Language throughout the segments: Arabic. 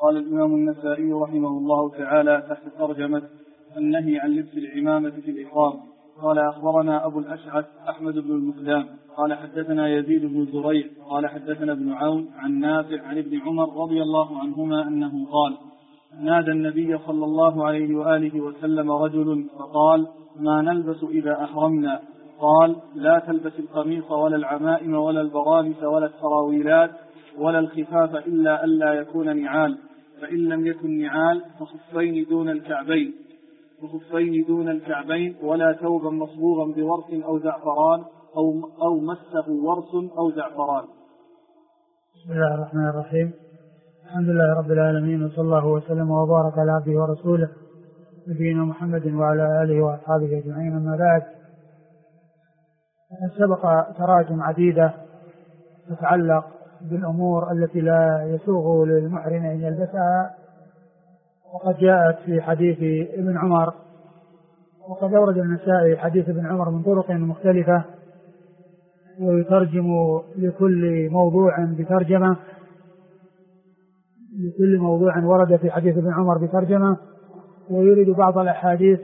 قال الإمام النسائي رحمه الله تعالى تحت ترجمة النهي عن لبس العمامة في الإحرام. قال أخبرنا أبو الأشعث أحمد بن المقدام قال حدثنا يزيد بن زريع قال حدثنا ابن عون عن نافع عن ابن عمر رضي الله عنهما أنه قال نادى النبي صلى الله عليه وآله وسلم رجل فقال ما نلبس إذا أحرمنا؟ قال لا تلبس القميص ولا العمائم ولا البرانس ولا السراويلات ولا الخفاف إلا ألا يكون نعال، فإن لم يكن نعال فخفين دون الكعبين ولا ثوبا مصبوغا بورس أو زعفران أو مسه ورس أو زعفران. بسم الله الرحمن الرحيم. الحمد لله رب العالمين، وصلى الله وسلم وبارك على عبده ورسوله نبينا محمد وعلى آله وأصحابه أجمعين. أما بعد، سبق تراجم عديدة تتعلق بالأمور التي لا يسوغ للمحرم أن يلبسها، وقد جاءت في حديث ابن عمر، وقد أورد النسائي حديث ابن عمر من طرق مختلفة، ويترجم لكل موضوع بترجمة، لكل موضوع ورد في حديث ابن عمر بترجمة، ويريد بعض الأحاديث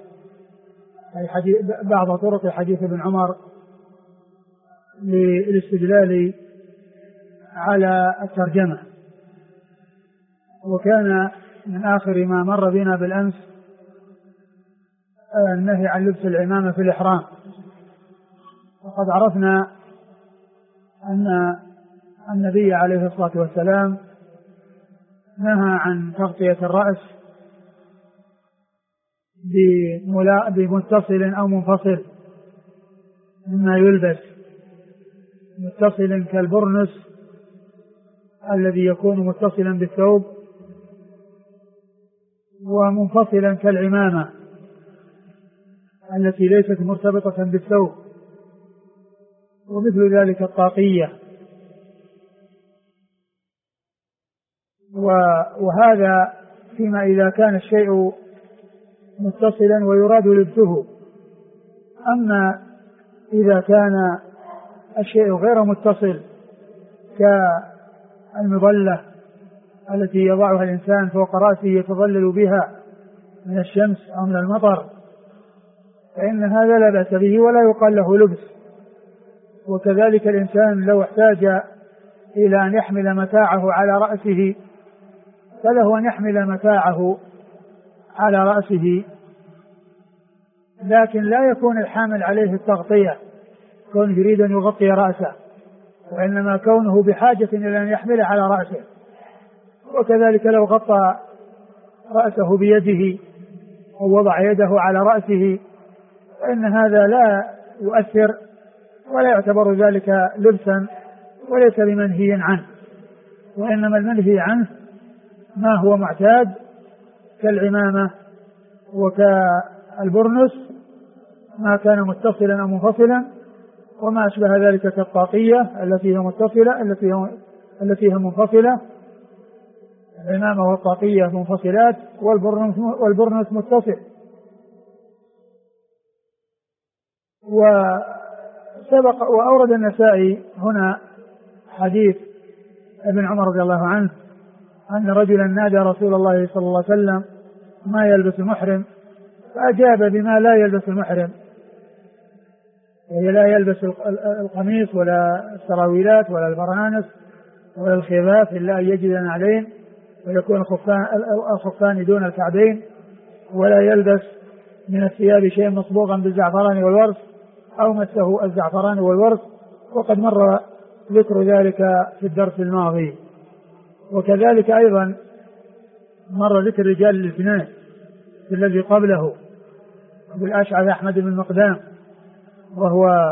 بعض طرق حديث ابن عمر للاستدلال على الترجمة. وكان من آخر ما مر بنا بالأمس النهي عن لبس العمامة في الإحرام، وقد عرفنا أن النبي عليه الصلاة والسلام نهى عن تغطية الرأس بمتصل أو منفصل مما يلبس، متصل كالبرنس الذي يكون متصلا بالثوب، ومنفصلا كالعمامة التي ليست مرتبطة بالثوب، ومثل ذلك الطاقية. وهذا فيما إذا كان الشيء متصلا ويراد لبسه. أما إذا كان الشيء غير متصل كالمظلة التي يضعها الإنسان فوق رأسه يتظلل بها من الشمس أو من المطر، فإن هذا لا بأس به ولا يقال له لبس. وكذلك الإنسان لو احتاج إلى أن يحمل متاعه على رأسه فله أن يحمل متاعه على رأسه، لكن لا يكون الحامل عليه التغطية كونه يريد أن يغطي رأسه، وإنما كونه بحاجة إلى أن يحمل على رأسه. وكذلك لو غطى رأسه بيده أو وضع يده على رأسه فإن هذا لا يؤثر ولا يعتبر ذلك لبسا وليس بمنهي عنه، وإنما المنهي عنه ما هو معتاد كالعمامة وكالبرنس، ما كان متصلا أو منفصلا، وما أشبه ذلك كالطاقية التي هي متصلة التي هي منفصلة. العمامة والطاقية منفصلات والبرنس متصل. وسبق وأورد النسائي هنا حديث ابن عمر رضي الله عنه أن رجلا نادى رسول الله صلى الله عليه وسلم ما يلبس المحرم، فأجاب بما لا يلبس المحرم، وهي لا يلبس القميص ولا السراويلات ولا البرانس ولا الخفاف إلا أن يجد نعلين ويكون الخفان دون الكعبين، ولا يلبس من الثياب شيء مصبوغا بالزعفران والورس أو مسه الزعفران والورس، وقد مر ذكر ذلك في الدرس الماضي. وكذلك أيضا مر ذكر الرجال الاثنين في الذي قبله بالأشعث أحمد بن المقدام، وهو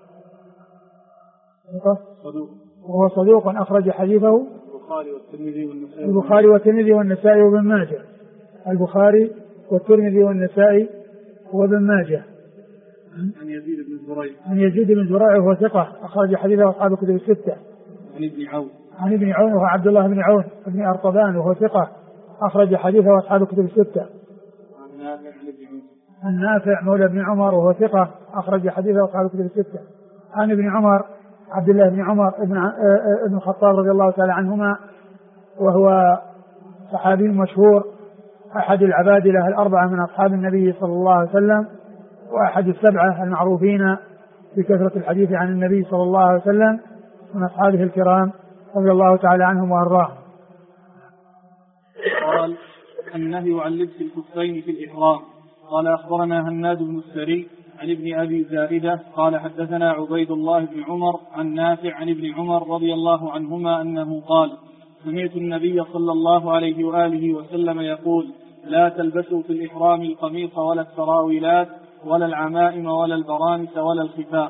صدوق أخرج حديثه البخاري والترمذي والنسائي وابن ماجه. البخاري والترمذي والنسائي وابن ماجه. عن يزيد بن زريع وهو ثقة أخرج حديثه أصحاب الكتب الستة. عن ابن عون وهو عبد الله بن عون بن أرطبان وهو ثقة أخرج حديثه أصحاب الكتب الستة. عن نافع مولى بن عمر وهو ثقة أخرج حديثه أصحاب الكتب الستة. عن ابن عمر عبد الله بن عمر ابن الخطاب رضي الله تعالى عنهما وهو صحابي مشهور، أحد العبادلة الأربعة من أصحاب النبي صلى الله عليه وسلم، وأحد السبعة المعروفين بكثرة الحديث عن النبي صلى الله عليه وسلم من أصحابه الكرام رضي الله تعالى عنهم وأرضاهم. قال: النهي عن لبس الخفين في الإحرام. قال: أخبرنا هناد بن السري عن ابن أبي زائدة قال: حدثنا عبيد الله بن عمر عن نافع عن ابن عمر رضي الله عنهما أنه قال: سمعت النبي صلى الله عليه وآله وسلم يقول: لا تلبسوا في الإحرام القميص ولا السراويلات ولا العمائم ولا البرانس ولا الخفاف.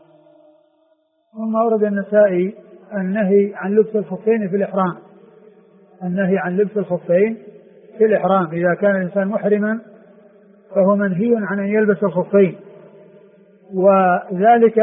ثم أورد النسائي النهي عن لبس الخفين في الإحرام. النهي عن لبس الخفين في الإحرام، إذا كان الإنسان محرما فهو منهي عن أن يلبس الخفين، وذلك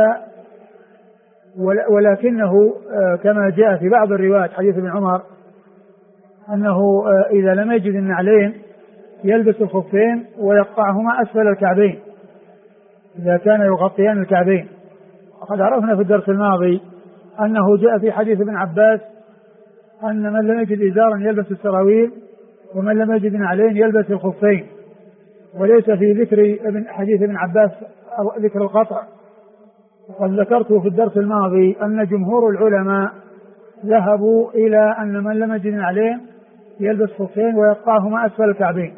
ولكنه كما جاء في بعض الروايات حديث ابن عمر أنه إذا لم يجد النعلين يلبس الخفين ويقطعهما أسفل الكعبين إذا كان يغطيان الكعبين. وقد عرفنا في الدرس الماضي أنه جاء في حديث ابن عباس أن من لم يجد إزارا يلبس السراويل، ومن لم يجد نعلين يلبس الخفين، وليس في ذكر حديث ابن عباس ذكر القطع. وقد ذكرت في الدرس الماضي أن جمهور العلماء ذهبوا إلى أن من لم يجد نعلين يلبس خفين ويقطعهما أسفل الكعبين،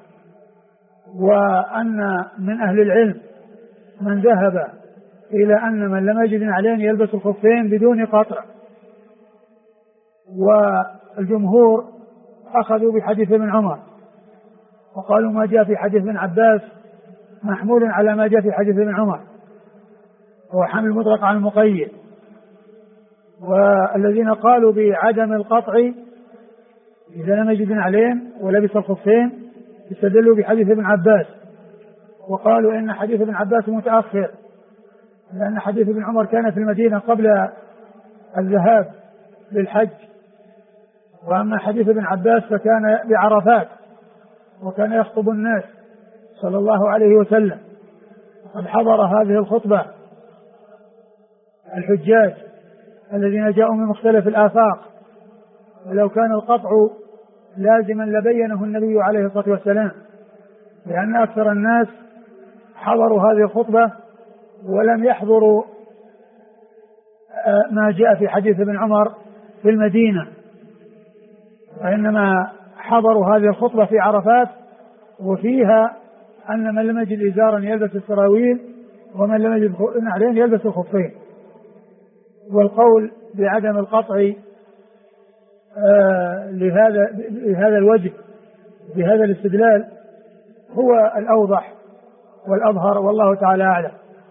وأن من أهل العلم من ذهب إلى أن من لم يجد نعلين يلبس الخفين بدون قطع. والجمهور أخذوا بحديث ابن عمر وقالوا ما جاء في حديث ابن عباس محمول على ما جاء في حديث ابن عمر، هو حمل المطلق على المقيد. والذين قالوا بعدم القطع إذا لم يجد نعلين ولبس الخفين استدلوا بحديث ابن عباس، وقالوا إن حديث ابن عباس متأخر، لأن حديث ابن عمر كان في المدينة قبل الذهاب للحج، وأما حديث ابن عباس فكان بعرفات وكان يخطب الناس صلى الله عليه وسلم، وقد حضر هذه الخطبة الحجاج الذين جاءوا من مختلف الآفاق، ولو كان القطع لازما لبينه النبي عليه الصلاة والسلام، لأن أكثر الناس حضروا هذه الخطبة ولم يحضروا ما جاء في حديث ابن عمر في المدينة، وإنما حضروا هذه الخطبة في عرفات، وفيها أن من لم يجد إزارا يلبس السراويل ومن لم يجد نعلين يلبس الخفين. والقول بعدم القطع لهذا الوجه بهذا الاستدلال هو الأوضح والأظهر، والله تعالى أعلم.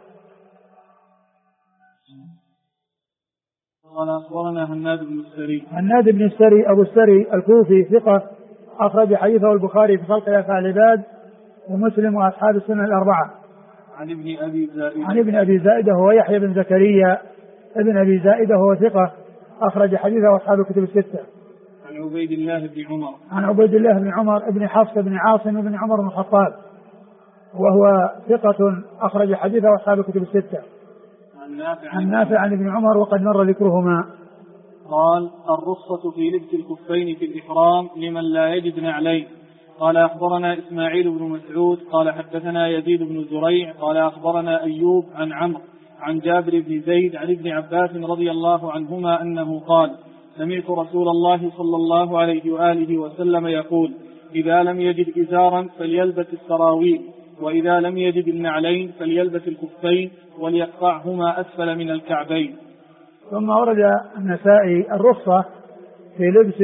قال: أخبرنا هناد بن السري. هناد بن السري أبو السري الكوفي ثقة، أخرج حديثه البخاري في خلق أفعال العباد ومسلم وأصحاب السنة الأربعة. عن ابن أبي زائدة هو يحيى بن زكريا ابن أبي زائدة هو ثقة، أخرج حديثه أصحاب الكتب الستة. عن عبيد الله بن عمر ابن حفص بن عاصم بن عمر بن الخطاب، وهو ثقة أخرج حديثه أصحاب الكتب الستة. عن نافع عن ابن عمر وقد مر ذكرهما. قال: الرخصة في لبس الخفين في الإحرام لمن لا يجد نعلين. قال: أخبرنا إسماعيل بن مسعود قال: حدثنا يزيد بن زريع قال: أخبرنا أيوب عن عمرو عن جابر بن زيد عن ابن عباس رضي الله عنهما أنه قال: سمعت رسول الله صلى الله عليه وآله وسلم يقول: إذا لم يجد إزارا فليلبس السراويل، وإذا لم يجد النعلين فليلبس الخفين وليقطعهما أسفل من الكعبين. ثم ورد النسائي الرخصة في لبس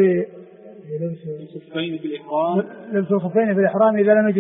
الخفين في الإحرام إذا لم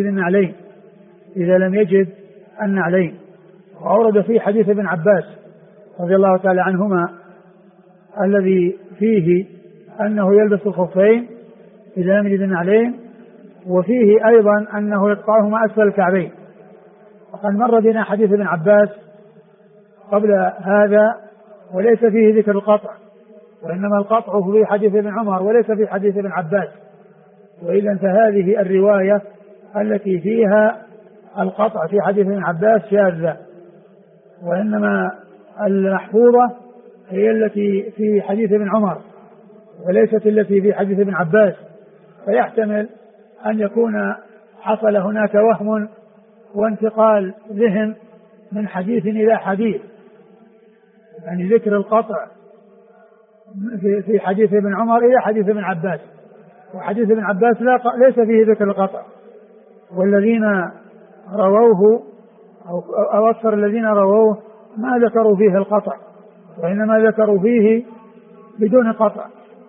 يجد النعلين. وأورد فيه حديث ابن عباس رضي الله تعالى عنهما الذي فيه أنه يلبس الخفين إذا لم يجد النعلين، وفيه أيضا أنه يقطعهما أسفل الكعبين. وقد مر بنا حديث ابن عباس قبل هذا وليس فيه ذكر القطع، وإنما القطع في حديث ابن عمر وليس في حديث ابن عباس. وإذا فهذه الرواية التي فيها القطع في حديث ابن عباس شاذة، وإنما المحفوظة هي التي في حديث ابن عمر وليست التي في حديث ابن عباس، فيحتمل أن يكون حصل هناك وهم وانتقال ذهن من حديث إلى حديث، يعني ذكر القطع في حديث ابن عمر إلى حديث ابن عباس، وحديث ابن عباس ليس فيه ذكر القطع، والذين رووه أو أكثر الذين رووه ما ذكروا فيه القطع، وإنما ذكروا فيه بدون قطع،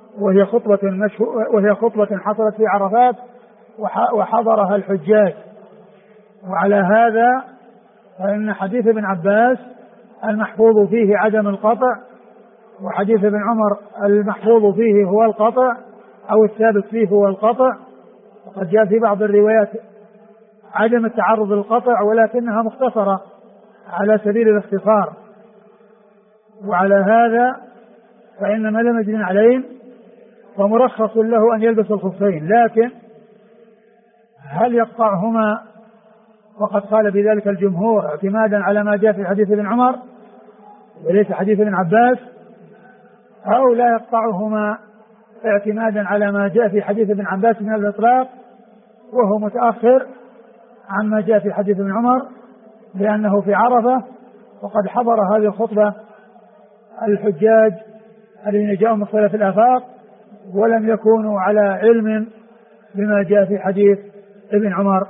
وهي خطبة حصلت في عرفات وحضرها الحجاج. وعلى هذا فإن حديث ابن عباس المحفوظ فيه عدم القطع، وحديث ابن عمر المحفوظ فيه هو القطع أو الثابت فيه هو القطع. وقد جاء في بعض الروايات عدم التعرض للقطع ولكنها مختصرة على سبيل الاختصار. وعلى هذا فإن من لم يجد عليه فمرخص له أن يلبس الخفين، لكن هل يقطعهما؟ وقد قال بذلك الجمهور اعتمادا على ما جاء في حديث ابن عمر وليس حديث ابن عباس، أو لا يقطعهما اعتمادا على ما جاء في حديث ابن عباس من الإطلاق وهو متأخر عما جاء في حديث ابن عمر لأنه في عرفة وقد حضر هذه الخطبة الحجاج الذين جاءوا من مختلف الآفاق ولم يكونوا على علم بما جاء في حديث ابن عمر.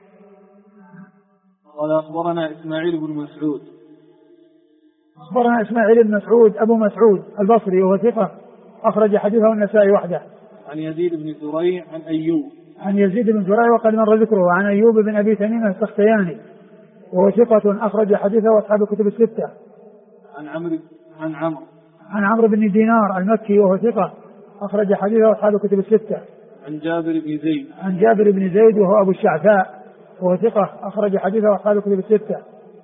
قال أخبرنا إسماعيل بن مسعود. أخبرنا إسماعيل بن مسعود أبو مسعود البصري وهو ثقة أخرج حديثه النسائي وحده. عن يزيد بن زريع عن أيوب. عن يزيد بن زريع وقد مر ذكره. عن أيوب بن أبي تميم السختياني وهو ثقة أخرج حديثه وأصحاب الكتب الستة. عن عمرو بن دينار المكي وهو ثقة أخرج حديثه وأصحاب الكتب الستة. عن جابر بن زيد وهو أبو الشعثاء وهو ثقة أخرج حديثه وأصحاب الكتب الستة.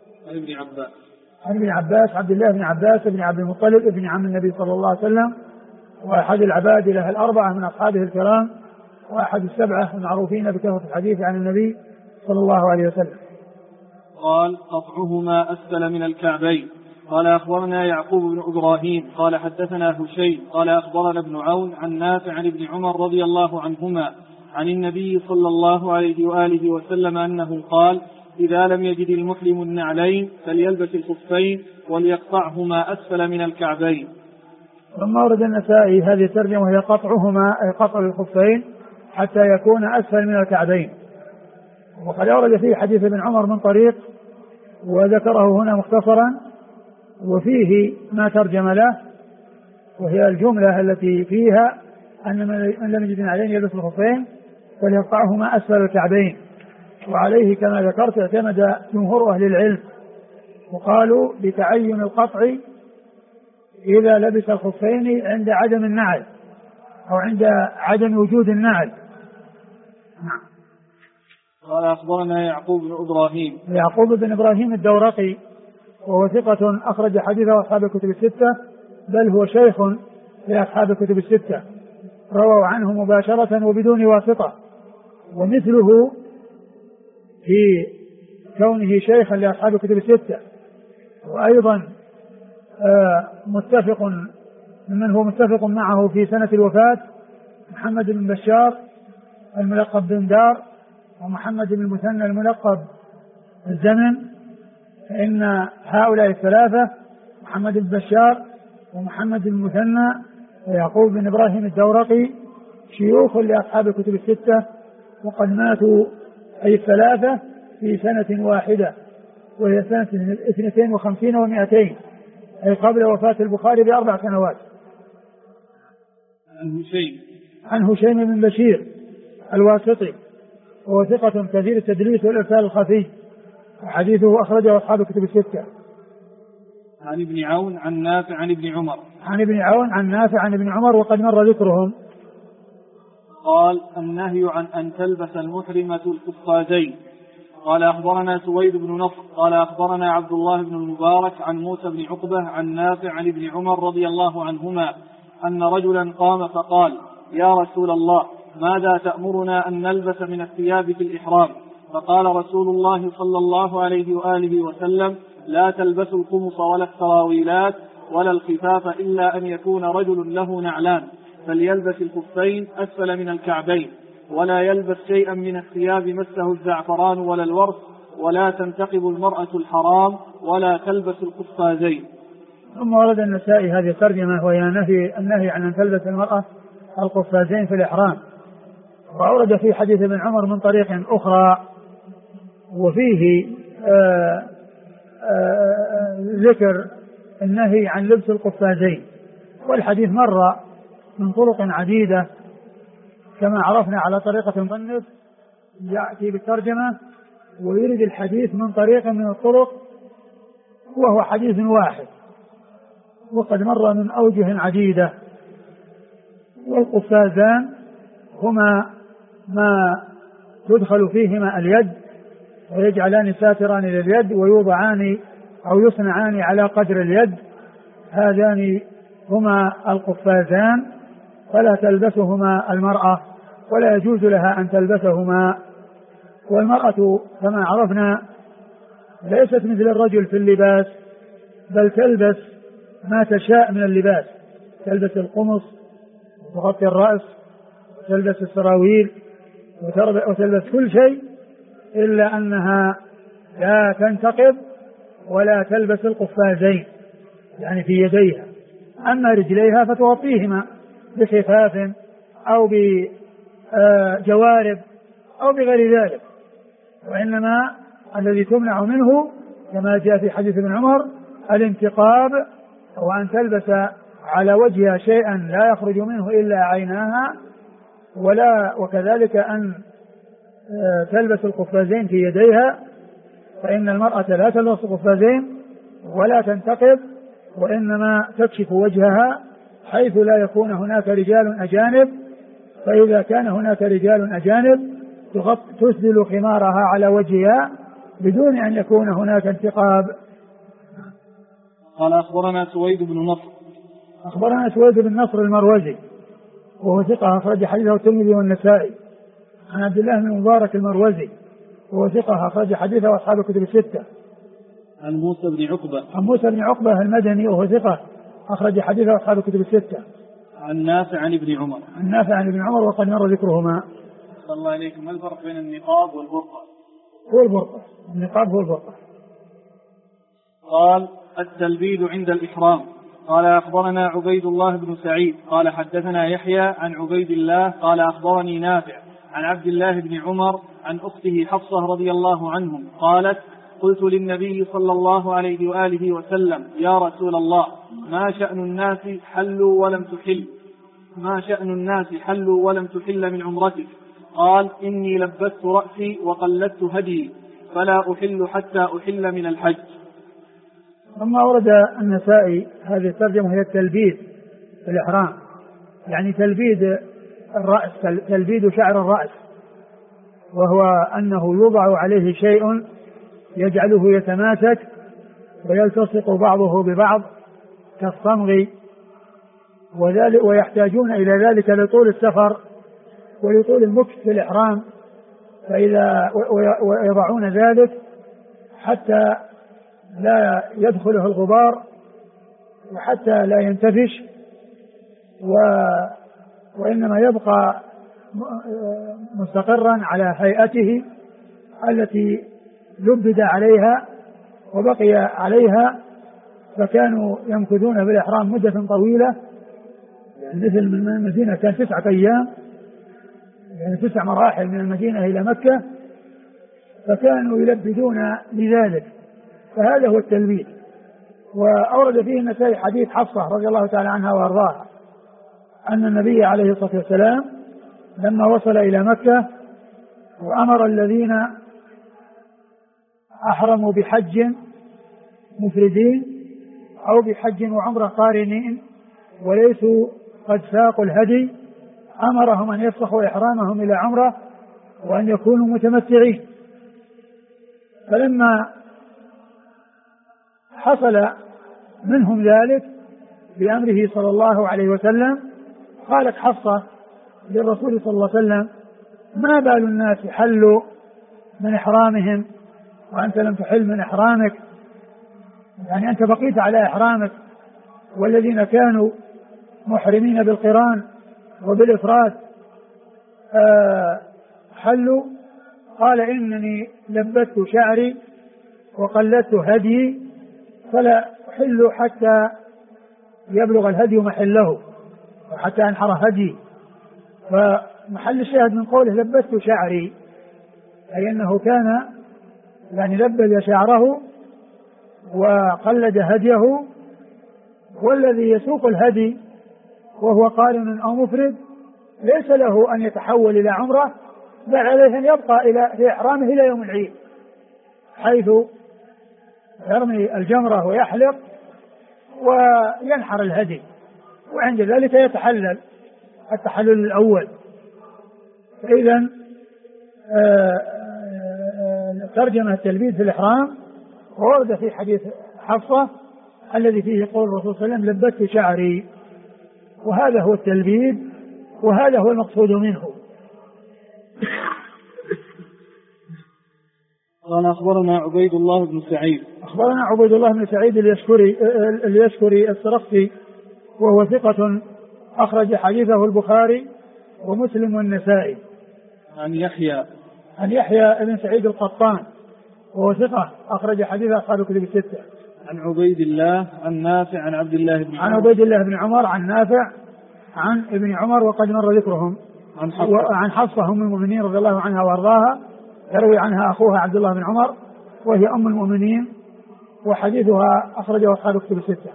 عن ابن عباس عبد الله بن عباس بن عبد المطلب ابن عم النبي صلى الله عليه وسلم وأحد العباد له الأربعة من أصحابه الكرام وأحد السبعة المعروفين بكثرة الحديث عن النبي صلى الله عليه وسلم. قال قطعهما أسفل من الكعبين. قال أخبرنا يعقوب بن إبراهيم قال حدثنا هشيم قال أخبرنا ابن عون عن نافع عن ابن عمر رضي الله عنهما عن النبي صلى الله عليه وآله وسلم أنه قال إذا لم يجد المحرم النعلين فليلبس الخفين وليقطعهما أسفل من الكعبين. ثم ورد النسائي هذه الترجمة وهي قطعهما أي قطع الخفين حتى يكون أسفل من الكعبين. وقد ورد فيه حديث ابن عمر من طريق وذكره هنا مختصرا وفيه ما ترجم له وهي الجملة التي فيها أن من لم يجد النعلين يلبس الخفين وليقطعهما أسفل الكعبين. وعليه كما ذكرت اعتمد جمهور أهل العلم وقالوا بتعين القطع إذا لبس الخفين عند عدم النعل أو عند عدم وجود النعل. قال أخبرنا يعقوب بن إبراهيم الدورقي وهو ثقة أخرج حديثه أصحاب الكتب الستة بل هو شيخ لأصحاب الكتب الستة رووا عنه مباشرة وبدون واسطة، ومثله في كونه شيخا لأصحاب الكتب الستة وأيضا متفق من هو متفق معه في سنة الوفاة محمد بن بشار الملقب بن دار ومحمد بن المثنى الملقب الزمن، فإن هؤلاء الثلاثة محمد بن بشار ومحمد بن المثنى ويعقوب بن إبراهيم الدورقي شيوخ لأصحاب الكتب الستة وقد ماتوا أي الثلاثة في سنة واحدة وهي سنة 52 و200 أي قبل وفاة البخاري ب4 سنوات. عن هشيم بن بشير الواسطي وهو ثقة كثير التدليس والإرسال الخفي وحديثه أخرجه أصحاب الكتب الستة. عن ابن عون عن نافع عن ابن عمر. عن ابن عون عن نافع عن ابن عمر وقد مر ذكرهم. قال النهي عن أن تلبس المحرمة القفازين. قال أخبرنا سويد بن نصر قال أخبرنا عبد الله بن المبارك عن موسى بن عقبة عن نافع عن ابن عمر رضي الله عنهما أن رجلا قام فقال يا رسول الله ماذا تأمرنا أن نلبس من الثياب في الإحرام؟ فقال رسول الله صلى الله عليه وآله وسلم لا تلبسوا القمص ولا السراويلات ولا الخفاف إلا أن يكون رجل له نعلان فليلبس الخفين أسفل من الكعبين ولا يلبس شيئا من الثياب مسه الزعفران ولا الورس، ولا تنتقب المرأة الحرام، ولا تلبس القفازين. ثم ورد النسائي هذه الترجمة وهي النهي عن أن تلبس المرأة القفازين في الإحرام. وأورد في حديث ابن عمر من طريق أخرى وفيه ذكر النهي عن لبس القفازين، والحديث مر من طرق عديدة كما عرفنا على طريقة مصنف يأتي بالترجمة ويرد الحديث من طريق من الطرق وهو حديث واحد وقد مر من أوجه عديدة. والقفازان هما ما تدخل فيهما اليد ويجعلان ساتران لليد ويوضعان أو يصنعان على قدر اليد، هذان هما القفازان، فلا تلبسهما المرأة ولا يجوز لها أن تلبسهما. والمرأة كما عرفنا ليست مثل الرجل في اللباس، بل تلبس ما تشاء من اللباس، تلبس القمص وتغطي الرأس وتلبس السراويل وتلبس كل شيء إلا أنها لا تنتقب ولا تلبس القفازين يعني في يديها. أما رجليها فتغطيهما بخفاف أو بجوارب أو بغير ذلك، وإنما الذي تمنع منه كما جاء في حديث ابن عمر الانتقاب، وأن تلبس على وجهها شيئا لا يخرج منه إلا عيناها، وكذلك أن تلبس القفازين في يديها، فإن المرأة لا تلبس القفازين ولا تنتقب، وإنما تكشف وجهها حيث لا يكون هناك رجال أجانب، فإذا كان هناك رجال أجانب تسدل خمارها على وجهها بدون أن يكون هناك انتقاب. قال أخبرنا سويد بن نصر. أخبرنا سويد بن نصر المروزي وهو ثقة أخرج حديثه الترمذي والنسائي، عن عبد الله بن مبارك المروزي وهو ثقة أخرج حديثه أصحاب الكتب الستة. عن موسى بن عقبة. عن موسى بن عقبة المدني وهو ثقة أخرج حديثه أصحاب الكتب الستة. عن نافع عن ابن عمر. عن نافع عن ابن عمر وقد مر ذكرهما. صلى الله عليكم. ما الفرق بين النقاب والبرقع؟ هو البرقع، النقاب هو البرقع. قال التلبيد عند الإحرام. قال أخبرنا عبيد الله بن سعيد قال حدثنا يحيى عن عبيد الله قال أخبرني نافع عن عبد الله بن عمر عن أخته حفصة رضي الله عنهم قالت قلت للنبي صلى الله عليه وآله وسلم يا رسول الله ما شأن الناس حلوا ولم تحل من عمرتك؟ قال إني لبست رأسي وقلدت هدي فلا أحل حتى أحل من الحج. ثم ورد النسائي هذه الترجمة هي التلبيد في الإحرام، يعني تلبيد الرأس، تلبيد شعر الرأس، وهو أنه يوضع عليه شيء يجعله يتماسك ويلتصق بعضه ببعض كالصمغ، ويحتاجون إلى ذلك لطول السفر ولطول المكث في الإحرام، ويضعون ذلك حتى لا يدخله الغبار وحتى لا ينتفش، وإنما يبقى مستقرا على هيئته التي لبد عليها وبقي عليها. فكانوا يمكثون بالإحرام مدة طويلة، يعني مثل من المدينة كان 9 أيام، يعني 9 مراحل من المدينة إلى مكة، فكانوا يلبدون لذلك، فهذا هو التلبيد. وأورد فيه النسائي حديث حفصة رضي الله تعالى عنها وأرضاها أن النبي عليه الصلاة والسلام لما وصل إلى مكة وأمر الذين أحرموا بحج مفردين أو بحج وعمرة قارنين وليسوا قد ساقوا الهدي، أمرهم أن يفسخوا إحرامهم إلى عمرة وأن يكونوا متمتعين. فلما حصل منهم ذلك بأمره صلى الله عليه وسلم قالت حفصة للرسول صلى الله عليه وسلم ما بال الناس حلوا من إحرامهم وأنت لم تحل من إحرامك، يعني أنت بقيت على إحرامك، والذين كانوا محرمين بالقران وبالإفراد حلوا قال إنني لبست شعري وقلدت هدي فلا أحل حتى يبلغ الهدي محله وحتى أنحر هدي. فمحل الشاهد من قوله لبست شعري أي أنه كان يعني لبد شعره وقلد هديه، والذي يسوق الهدي وهو قارن أو مفرد ليس له أن يتحول إلى عمرة، بل عليه أن يبقى في إحرامه إلى يوم العيد، حيث يرمي الجمرة ويحلق وينحر الهدي، وعند ذلك يتحلل التحلل الأول. فإذا ترجمة التلبيد في الإحرام ورد في حديث حفصة الذي فيه قول الرسول صلى الله عليه وسلم لبست شعري، وهذا هو التلبيد وهذا هو المقصود منه. قال أخبرنا عبيد الله بن سعيد. أخبرنا عبيد الله بن سعيد اليشكري السرخسي وهو ثقة أخرج حديثه البخاري ومسلم والنسائي. عن يحيى بن سعيد القطان وهو ثقة أخرج حديث أصحاب الكتب الستة. عن عبيد الله عن نافع عن عبد الله بن عمر. عن عبيد الله بن عمر عن نافع عن ابن عمر وقد مر ذكرهم. عن حفصة أم المؤمنين رضي الله عنها وأرضاها يروي عنها أخوها عبد الله بن عمر وهي أم المؤمنين، وحديثها أخرجه أصحاب الكتب الستة.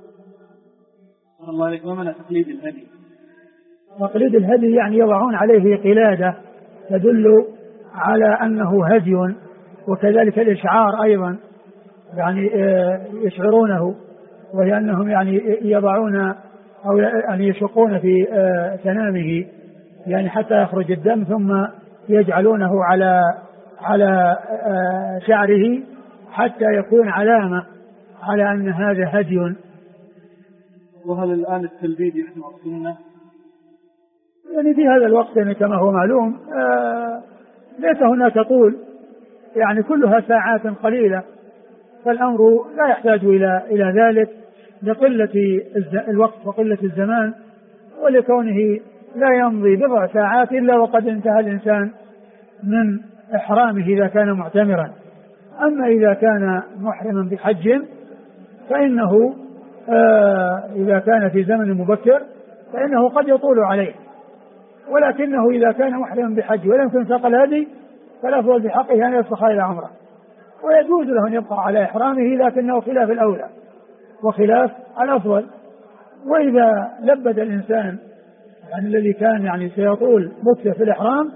الله عليك. ومن تقليد الهدي؟ تقليد الهدي يعني يضعون عليه قلادة تدل على أنه هدي، وكذلك الإشعار أيضا يعني يشعرونه، وهي أنهم يعني يضعون أو يعني يشقون في سنامه يعني حتى يخرج الدم، ثم يجعلونه على شعره حتى يكون علامة على أن هذا هدي. وهل الآن التلبيد يحمل السنة؟ يعني في هذا الوقت يعني كما هو معلوم ليس هناك طول، يعني كلها ساعات قليلة، فالأمر لا يحتاج إلى ذلك لقلة الوقت وقلة الزمان، ولكونه لا يمضي بضع ساعات إلا وقد انتهى الإنسان من إحرامه إذا كان معتمرا. أما إذا كان محرما بحج فإنه إذا كان في زمن مبكر فإنه قد يطول عليه، ولكنه إذا كان محرما بحج ولم يكن ساق الهدي فالأفضل بحقه أن يفسخ إلى عمره، ويجوز له أن يبقى على إحرامه لكنه خلاف الأولى وخلاف الأفضل. وإذا لبد الإنسان يعني الذي كان يعني سيطول مكثه في الإحرام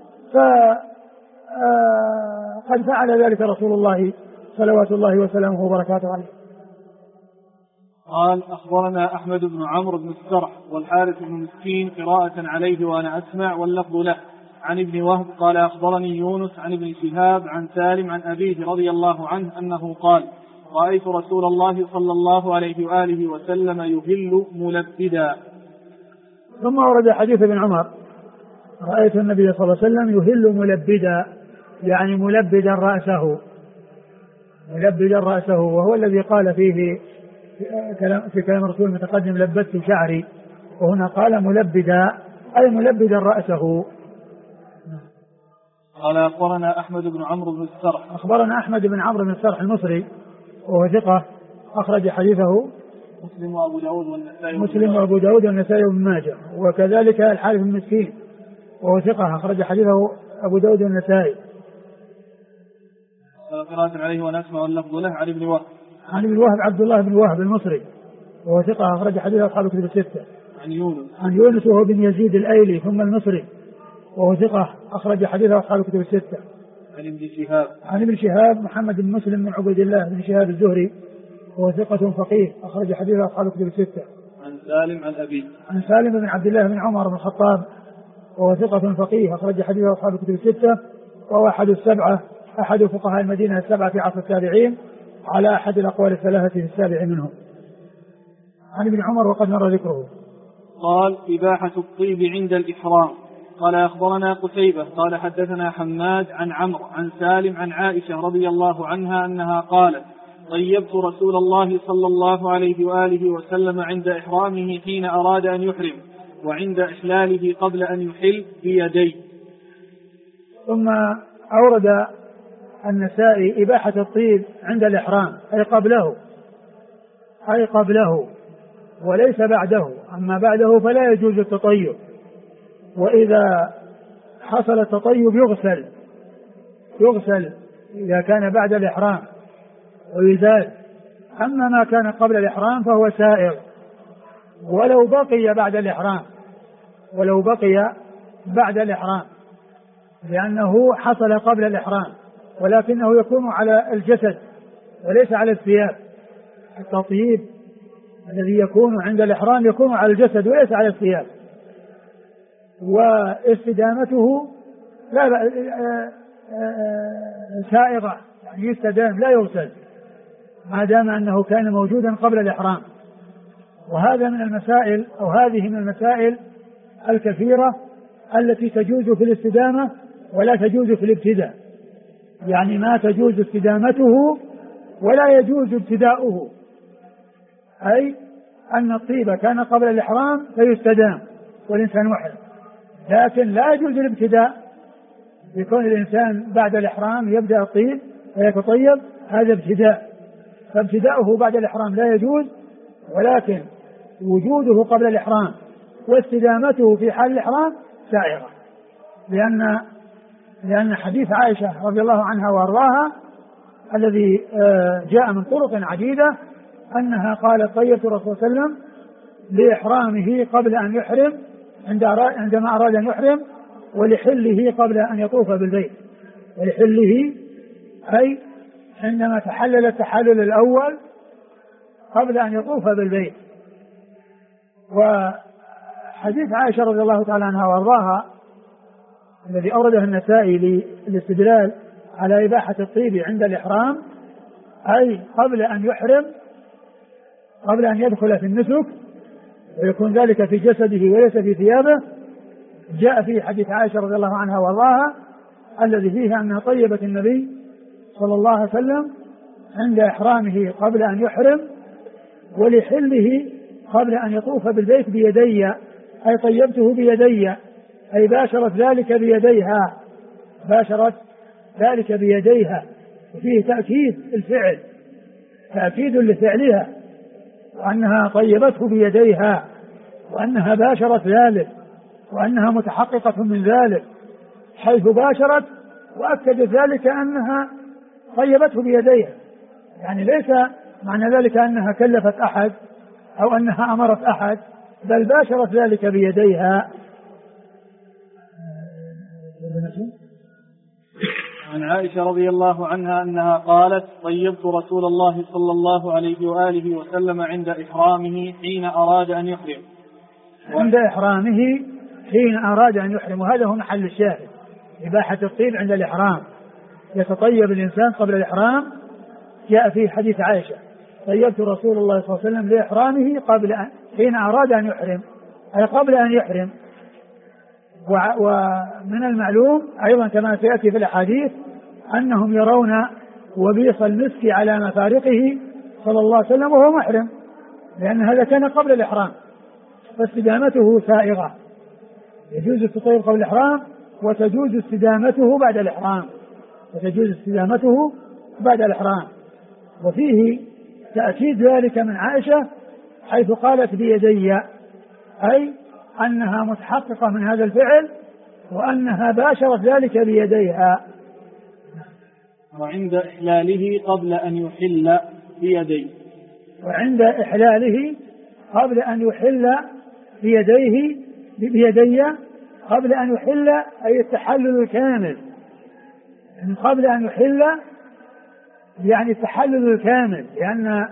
فقد فعل ذلك رسول الله صلوات الله وسلامه وبركاته عليه. قال أخبرنا أحمد بن عمرو بن السرح والحارث بن مسكين قراءة عليه وأنا أسمع واللفظ له. عن ابن وهب قال أخبرني يونس عن ابن شهاب عن سالم عن أبيه رضي الله عنه أنه قال رأيت رسول الله صلى الله عليه وآله وسلم يهل ملبدا. ثم ورد حديث ابن عمر رأيت النبي صلى الله عليه وسلم يهل ملبدا، يعني ملبدا رأسه، وهو الذي قال فيه في كلام الرسول المتقدم لبست شعري، وهنا قال ملبدا أي ملبدا رأسه. قال أخبرنا أحمد بن عمرو بن السرح. أخبرنا أحمد بن عمرو بن السرح المصري وهو ثقة أخرج حديثه مسلم وأبو داود والنسائي وابن ماجه، وكذلك الحارث بن مسكين وهو ثقة أخرج حديثه أبو داود والنسائي. قراءة عليه ونسمع واللفظ له. عن ابن وهب عبد الله بن وهب المصري وهو ثقة أخرج حديثه أصحاب الكتب الستة. عن يونس وهو بن يزيد الأيلي ثم المصري وهو ثقة أخرج حديثه أصحاب الكتب الستة. عن ابن شهاب محمد بن مسلم بن عبيد الله بن شهاب الزهري وهو ثقة فقيه أخرج حديثه أصحاب الكتب الستة. عن سالم بن عبد الله بن عمر بن الخطاب وهو ثقة فقيه أخرج حديثه أصحاب الكتب الستة، وهو أحد فقهاء المدينة السبعة في عصر التابعين على أحد الأقوال الثلاثة في السابع منهم. عن ابن عمر وقد مر ذكره. قال إباحة الطيب عند الإحرام. قال أخبرنا قتيبة قال حدثنا حماد عن عمرو عن سالم عن عائشة رضي الله عنها أنها قالت طيبت رسول الله صلى الله عليه وآله وسلم عند إحرامه حين أراد أن يحرم، وعند إحلاله قبل أن يحل بيديه. ثم أورد النسائي إباحة الطيب عند الإحرام أي قبله وليس بعده. أما بعده فلا يجوز التطيب، وإذا حصل التطيب يغسل إذا كان بعد الإحرام ويزال. أما ما كان قبل الإحرام فهو سائغ ولو بقي بعد الإحرام لأنه حصل قبل الإحرام، ولكنه يكون على الجسد وليس على الثياب. التطيب الذي يكون عند الإحرام يكون على الجسد وليس على الثياب، واستدامته سائغة، يعني يستدام لا يغسل ما دام أنه كان موجودا قبل الإحرام. وهذا من المسائل أو هذه من المسائل الكثيرة التي تجوز في الاستدامة ولا تجوز في الابتداء، يعني ما تجوز استدامته ولا يجوز ابتداؤه، أي أن الطيب كان قبل الإحرام فيستدام والإنسان محرم، لكن لا يجوز الابتداء. يكون الإنسان بعد الإحرام يبدأ الطيب ويتطيب، هذا ابتداء، فابتداؤه بعد الإحرام لا يجوز، ولكن وجوده قبل الإحرام واستدامته في حال الإحرام سائغة، لأن حديث عائشة رضي الله عنها وأرضاها الذي جاء من طرق عديدة أنها قالت طيبت الرسول صلى الله عليه وسلم لإحرامه قبل أن يحرم عندما أراد أن يحرم، ولحله قبل أن يطوف بالبيت. ولحله أي عندما تحلل التحلل الأول قبل أن يطوف بالبيت. وحديث عائشة رضي الله تعالى عنها وأرضاها الذي أورده النسائي للاستدلال على إباحة الطيب عند الإحرام، أي قبل أن يحرم، قبل أن يدخل في النسك ويكون ذلك في جسده وليس في ثيابه، جاء في حديث عائشة رضي الله عنها وارضاها الذي فيه أنها طيبت النبي صلى الله عليه وسلم عند إحرامه قبل أن يحرم، ولحله قبل أن يطوف بالبيت بيدي، أي طيبته بيدي، أي باشرت ذلك بيديها، وفيه تأكيد الفعل، تأكيد لفعلها، وأنها طيبته بيديها، وأنها باشرت ذلك، وأنها متحققة من ذلك، حيث باشرت وأكدت ذلك أنها طيبته بيديها، يعني ليس معنى ذلك أنها كلفت أحد أو أنها أمرت أحد، بل باشرت ذلك بيديها. عن عائشة رضي الله عنها أنها قالت طيبت رسول الله صلى الله عليه وآله وسلم عند إحرامه حين أراد أن يحرم. عند إحرامه حين أراد أن يحرم، وهذا هو محل الشاهد، إباحة الطيب عند الإحرام. يتطيب الإنسان قبل الإحرام، جاء في حديث عائشة طيبت رسول الله صلى الله عليه وسلم لإحرامه حين أراد أن يحرم، أي قبل أن يحرم. ومن المعلوم أيضا كما سيأتي في الأحاديث أنهم يرون وبيص المسك على مفارقه صلى الله عليه وسلم وهو محرم، لأن هذا كان قبل الإحرام، فاستدامته سائغة، يجوز التطيب قبل الإحرام وتجوز استدامته بعد الإحرام. وفيه تأكيد ذلك من عائشة حيث قالت بيدي، أي أنها متحققة من هذا الفعل وأنها باشرت ذلك بيديها. وعند إحلاله قبل أن يحل بيديه، وعند إحلاله قبل أن يحل بيدي قبل أن يحل، أي التحلل الكامل، يعني قبل أن يحل يعني التحلل الكامل، لأن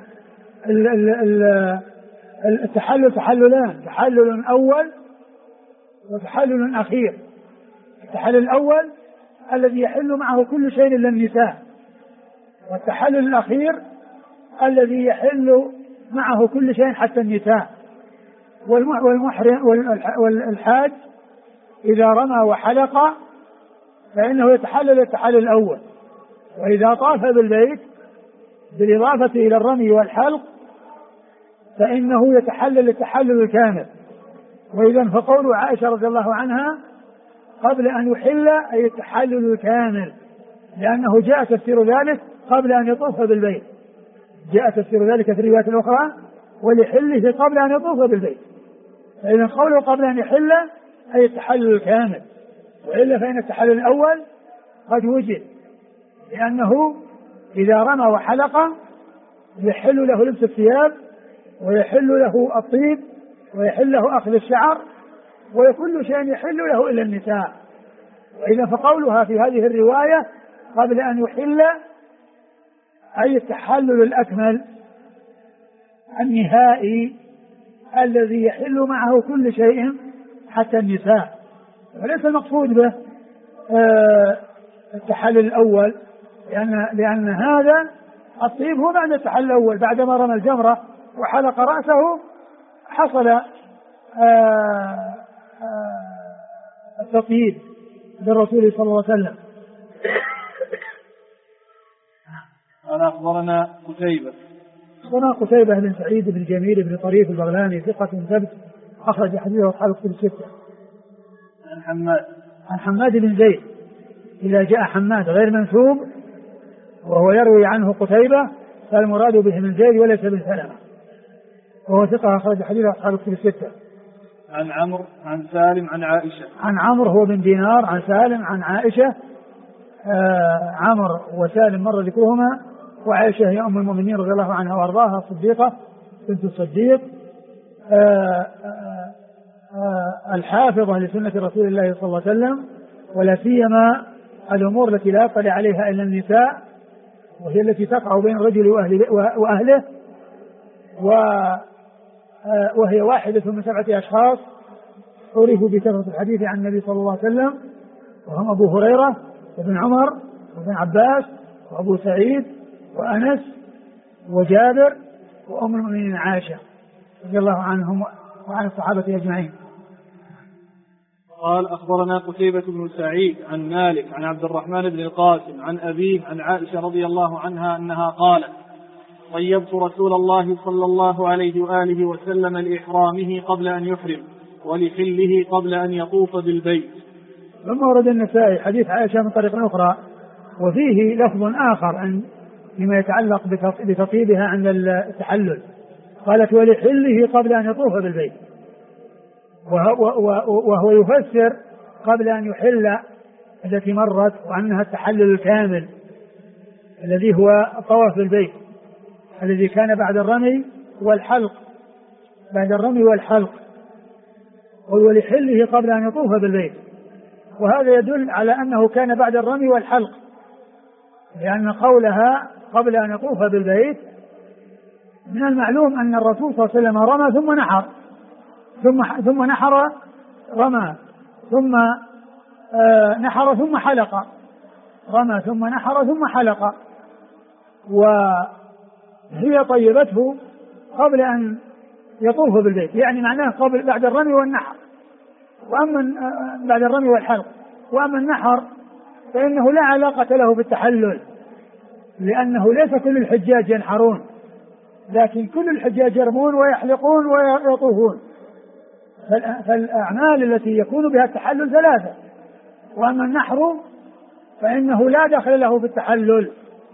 التحلل تحللان، تحلل أول وتحلل أخير. التحلل الأول الذي يحل معه كل شيء إلا النساء، والتحلل الأخير الذي يحل معه كل شيء حتى النساء. والمحرم والحاج إذا رمى وحلق فإنه يتحلل التحلل الأول، وإذا طاف بالبيت بالإضافة إلى الرمي والحلق فإنه يتحلل التحلل الكامل، وإذا فقول عائشة رضي الله عنها قبل أن يحل أي التحلل الكامل، لأنه جاء تفسير ذلك قبل أن يطوف بالبيت، جاء تفسير ذلك في الروايات الأخرى ولحله قبل أن يطوف بالبيت. فإذا قوله قبل أن يحل أي التحلل الكامل، وإلا فإن التحلل الأول قد وجد، لأنه إذا رمى وحلق يحل له لبس الثياب ويحل له الطيب ويحل له أخذ الشعر وكل شيء يحل له إلا النساء. وإذا فقولها في هذه الرواية قبل أن يحل أي التحلل الأكمل النهائي الذي يحل معه كل شيء حتى النساء، وليس المقصود به التحلل الأول، لأن هذا الطيب هو بعد التحلل الأول، بعدما رمى الجمرة وحلق رأسه حصل التطيب للرسول صلى الله عليه وسلم. قال أخبرنا قتيبة بن سعيد بن جميل بن طريف البغلاني ثقة ثبت أخرج حديثه أصحاب الكتب الستة. عن حماد بن زيد، إذا جاء حماد غير منسوب وهو يروي عنه قتيبة فالمراد به من زيد وليس بن سلمة، وهو ثقة أخرج حديثه أصحاب الكتب الستة. عن عمرو عن سالم عن عائشة. عن عمرو هو بن دينار عن سالم عن عائشة. عمرو وسالم مر ذكرهما، وعائشة هي أم المؤمنين رضي الله عنها وأرضاها الصديقة بنت الصديق الحافظة لسنة رسول الله صلى الله عليه وسلم، ولا سيما الأمور التي لا يطلع عليها إلا النساء، وهي التي تقع بين الرجل وأهله، وهي واحدة من 7 أشخاص عرفوا بكثرة الحديث عن النبي صلى الله عليه وسلم، وهم أبو هريرة وابن عمر وابن عباس وأبو سعيد وأنس وجابر وأم المؤمنين عائشة رضي الله عنهم وعن الصحابة أجمعين. قال أخبرنا قتيبة بن سعيد عن مالك عن عبد الرحمن بن القاسم عن أبيه عن عائشة رضي الله عنها أنها قالت: طيبت رسول الله صلى الله عليه وآله وسلم لإحرامه قبل أن يحرم ولحله قبل أن يطوف بالبيت. ثم ورد النسائي حديث عائشة من طريق أخرى وفيه لفظ آخر فيما يتعلق بتطيبها عند التحلل، قالت: ولحله قبل أن يطوف بالبيت، وهو يفسر قبل أن يحل التي مرت وأنها التحلل الكامل الذي هو الطواف بالبيت الذي كان بعد الرمي والحلق، ولحله قبل أن يطوف بالبيت، وهذا يدل على أنه كان بعد الرمي والحلق، لأن قولها قبل أن يطوف بالبيت من المعلوم أن الرسول صلى الله عليه وسلم رمى ثم نحر ثم نحر رمى ثم نحر ثم حلق، رمى ثم نحر ثم حلق، وهي طيبته قبل أن يطوف بالبيت، يعني معناه بعد الرمي والنحر، وأما بعد الرمي والحلق. وأما النحر فإنه لا علاقة له بالتحلل، لأنه ليس كل الحجاج ينحرون، لكن كل الحجاج يرمون ويحلقون ويطوفون، فالأعمال التي يكون بها التحلل 3. وأما النحر فإنه لا دخل له بالتحلل،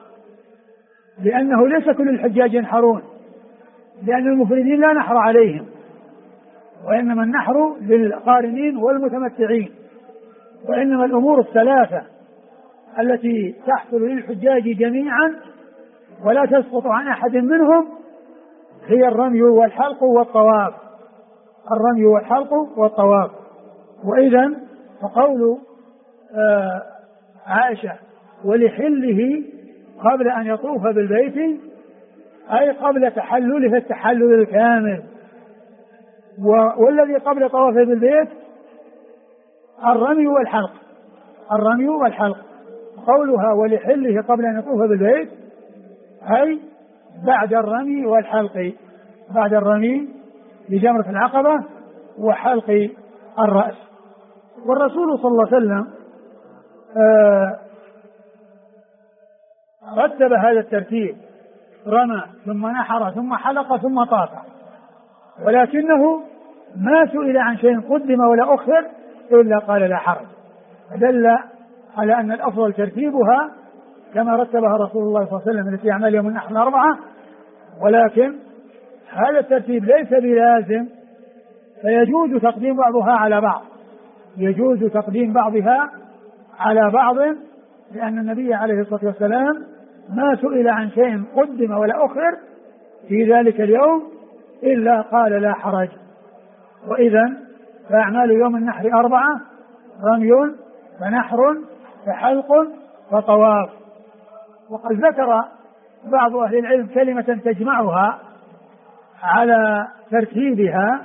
لأنه ليس كل الحجاج ينحرون، لأن المفردين لا نحر عليهم، وإنما النحر للقارنين والمتمتعين. وإنما الأمور 3 التي تحصل للحجاج جميعا ولا تسقط عن أحد منهم هي الرمي والحلق والطواف، الرمي والحلق والطواف. وإذن فقول عائشة ولحله قبل أن يطوف بالبيت أي قبل تحلله التحلل الكامل، والذي قبل طوافه بالبيت الرمي والحلق. قولها ولحله قبل أن يطوف بالبيت أي بعد الرمي والحلق، بعد الرمي بجمرة العقبة وحلق الرأس. والرسول صلى الله عليه وسلم رتب هذا الترتيب: رمى ثم نحر ثم حلق ثم طاف، ولكنه ما سئل عن شيء قدم ولا أخر إلا قال لا حرج، فدل على أن الأفضل ترتيبها كما رتبها رسول الله صلى الله عليه وسلم التي أعمال يوم النحر 4. ولكن هذا الترتيب ليس بلازم، فيجوز تقديم بعضها على بعض، يجوز تقديم بعضها على بعض، لأن النبي عليه الصلاة والسلام ما سئل عن شيء قدم ولا أخر في ذلك اليوم إلا قال لا حرج. وإذا فأعمال يوم النحر 4: رمي فنحر فحلق فطواف. وقد ذكر بعض أهل العلم كلمة تجمعها على ترتيبها،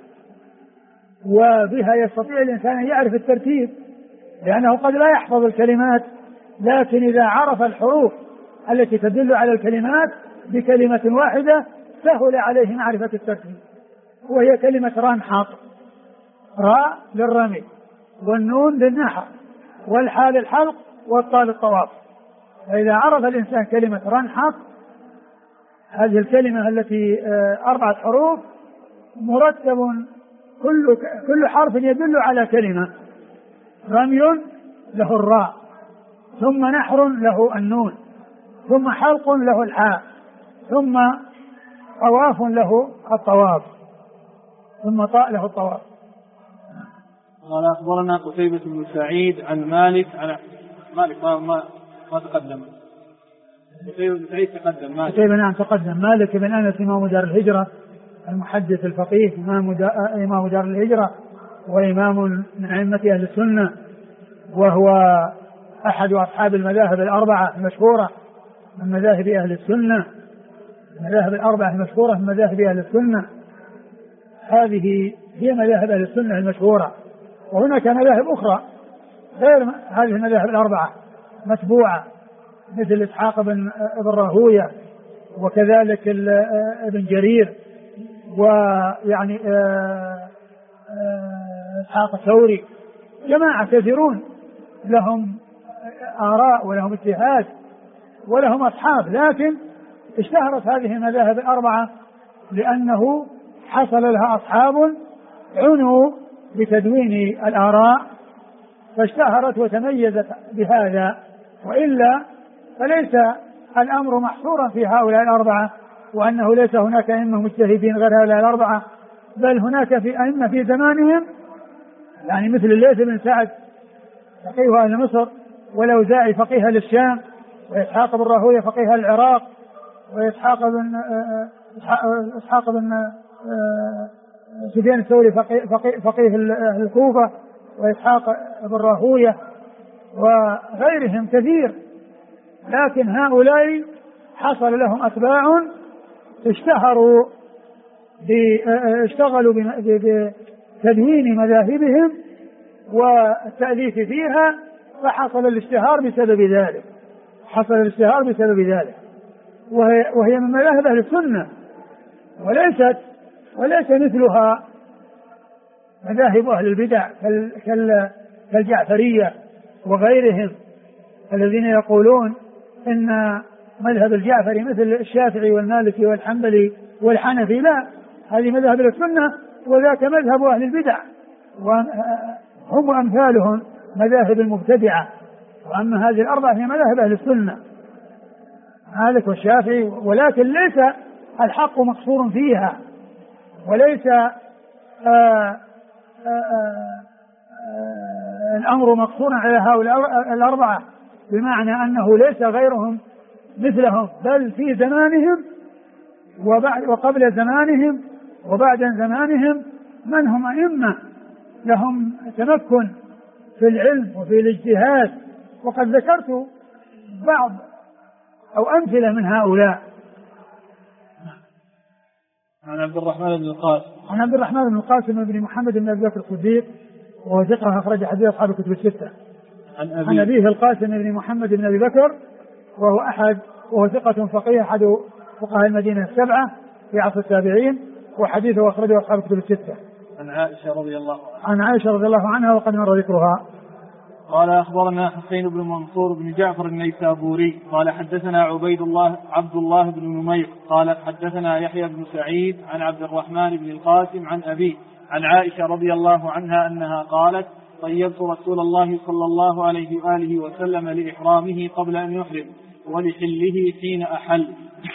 وبها يستطيع الإنسان أن يعرف الترتيب، لأنه قد لا يحفظ الكلمات، لكن إذا عرف الحروف التي تدل على الكلمات بكلمة واحدة سهل عليه معرفة الترتيب، وهي كلمة رنحط، راء للرمي والنون للنحر والحاء للحلق والطاء للطواف. فإذا عرف الإنسان كلمة رنحط، هذه الكلمة التي 4 حروف مرتب كل حرف يدل على كلمة. رمي له الراء، ثم نحر له النون، ثم حلق له الحاء، ثم طواف له الطواف، ثم طاء له الطواف. قال أخبرنا قتيبة بن سعيد عن مالك ما تقدم. قتيبة بن سعيد تقدم. قتيبة نعم تقدم. مالك بن أنس إمام دار الهجرة المحدث الفقيه، إمام دار الهجرة وإمام من أئمة أهل السنة، وهو أحد أصحاب المذاهب الأربعة المشهورة من مذاهب أهل السنة. المذاهب الأربعة المشهورة من مذاهب أهل السنة، هذه هي مذاهب أهل السنة المشهورة. وهناك مذاهب أخرى غير هذه المذاهب الأربعة متبوعة، مثل إسحاق بن راهوية، وكذلك ابن جرير، ويعني إسحاق الثوري، جماعة كثيرون لهم آراء ولهم اجتهاد ولهم أصحاب، لكن اشتهرت هذه المذاهب الأربعة لأنه حصل لها أصحاب عنوا بتدوين الآراء فاشتهرت وتميزت بهذا، وإلا فليس الأمر محصورا في هؤلاء الأربعة، وأنه ليس هناك أئمة مجتهدين غير هؤلاء الأربعة، بل هناك في أئمة في زمانهم، يعني مثل الليث بن سعد فقيه أهل مصر، والأوزاعي فقيه أهل الشام، وإسحاق بن راهوية فقيه أهل العراق، وإسحاق بن سفيان الثوري فقيه أهل الكوفة، وإسحاق بن راهوية وغيرهم كثير. لكن هؤلاء حصل لهم أتباع اشتغلوا بتدوين مذاهبهم والتأليف فيها، فحصل الاشتهار بسبب ذلك، وهي من مذاهب أهل السنة، وليس مثلها مذاهب أهل البدع كالجعفرية وغيرهم الذين يقولون إن مذهب الجعفري مثل الشافعي والمالكي والحنبلي والحنفي. لا، هذه مذهب السنة وذاك مذهب أهل البدع، وهم أمثالهم مذاهب المبتدعة. وأما هذه الأربعة هي مذاهب أهل السنة، مالك والشافعي، ولكن ليس الحق مقصور فيها، وليس الأمر مقصورا على هؤلاء الأربعة، بمعنى أنه ليس غيرهم مثلهم، بل في زمانهم وقبل زمانهم وبعد زمانهم من هم أئمة لهم تمكن في العلم وفي الاجتهاد، وقد ذكرت بعض أو أمثلة من هؤلاء. عن عبد الرحمن بن القاسم بن محمد بن أبي بكر الصديق، وهو ثقة أخرج حديث أصحاب الكتب الستة. عن أبيه القاسم بن محمد بن أبي بكر، وهو ثقة فقيه أحد فقهاء المدينة السبعة في عصر التابعين، وحديثه أخرجه أصحاب الكتب الستة. عن عائشة رضي الله عنها وقد مر ذكرها. قال أخبرنا حسين بن منصور بن جعفر النيسابوري قال حدثنا عبد الله بن نمير قال حدثنا يحيى بن سعيد عن عبد الرحمن بن القاسم عن أبيه عن عائشة رضي الله عنها أنها قالت طيبت رسول الله صلى الله عليه وآله وسلم لإحرامه قبل أن يحرم ولحله حين أحل.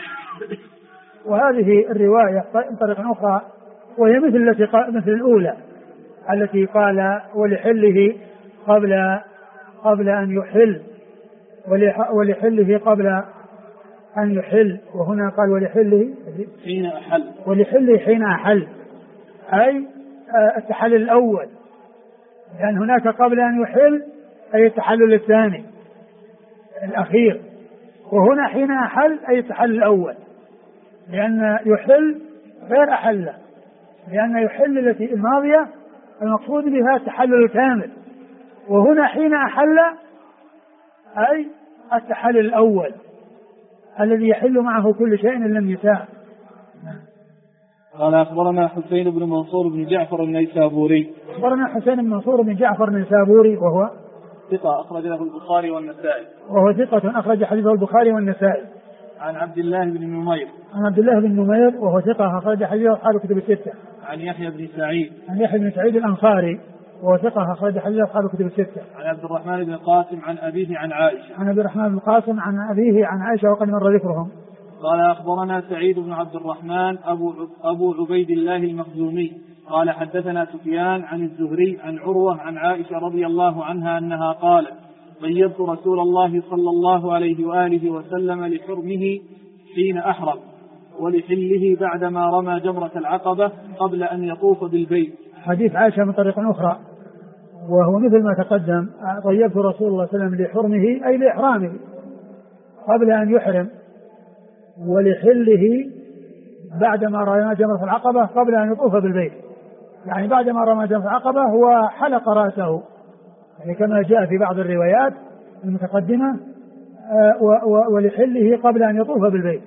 وهذه الرواية طريقة أخرى وهي مثل الأولى التي قال ولحله قبل أن يحل ولحله قبل أن يحل، وهنا قال ولحله حين أحل أي التحلل الأول، لأن هناك قبل أن يحل أي التحلل الثاني الأخير، وهنا حين أحل أي التحلل الأول، لأن يحل غير أحل، لأن يحل التي الماضية المقصود بها التحلل الكامل، وهنا حين أحل أي التحلل الأول الذي يحل معه كل شيء إلا النساء. قال أخبرنا حسين بن منصور بن جعفر النيسابوري. أخبرنا حسين بن منصور بن جعفر النيسابوري وهو ثقة أخرج له البخاري والنسائي. وهو ثقة أخرج حديثه البخاري والنسائي. عن عبد الله بن نمير. عن عبد الله بن نمير وهو ثقة أخرج حديثه أصحاب الكتب الستة. عن يحيى بن سعيد. عن يحيى بن سعيد الأنصاري وهو ثقة أخرج حديثه أصحاب الكتب الستة. عن عبد الرحمن بن القاسم عن أبيه عن عائشة. عن عبد الرحمن بن القاسم عن أبيه عن عائشة وقد مر ذكرهم. قال أخبرنا سعيد بن عبد الرحمن أبو عبيد الله المخزومي قال حدثنا سفيان عن الزهري عن عروة عن عائشة رضي الله عنها أنها قالت طيبت رسول الله صلى الله عليه وآله وسلم لحرمه حين أحرم ولحله بعدما رمى جمرة العقبة قبل أن يطوف بالبيت. حديث عائشة من طريق أخرى وهو مثل ما تقدم طيبت رسول الله صلى الله عليه وسلم لحرمه أي لإحرامه قبل أن يحرم ولحله بعدما رمى جمرة العقبة قبل أن يطوف بالبيت، يعني بعدما رمى جمرة العقبة هو حلق رأسه يعني كما جاء في بعض الروايات المتقدمة ولحله قبل أن يطوف بالبيت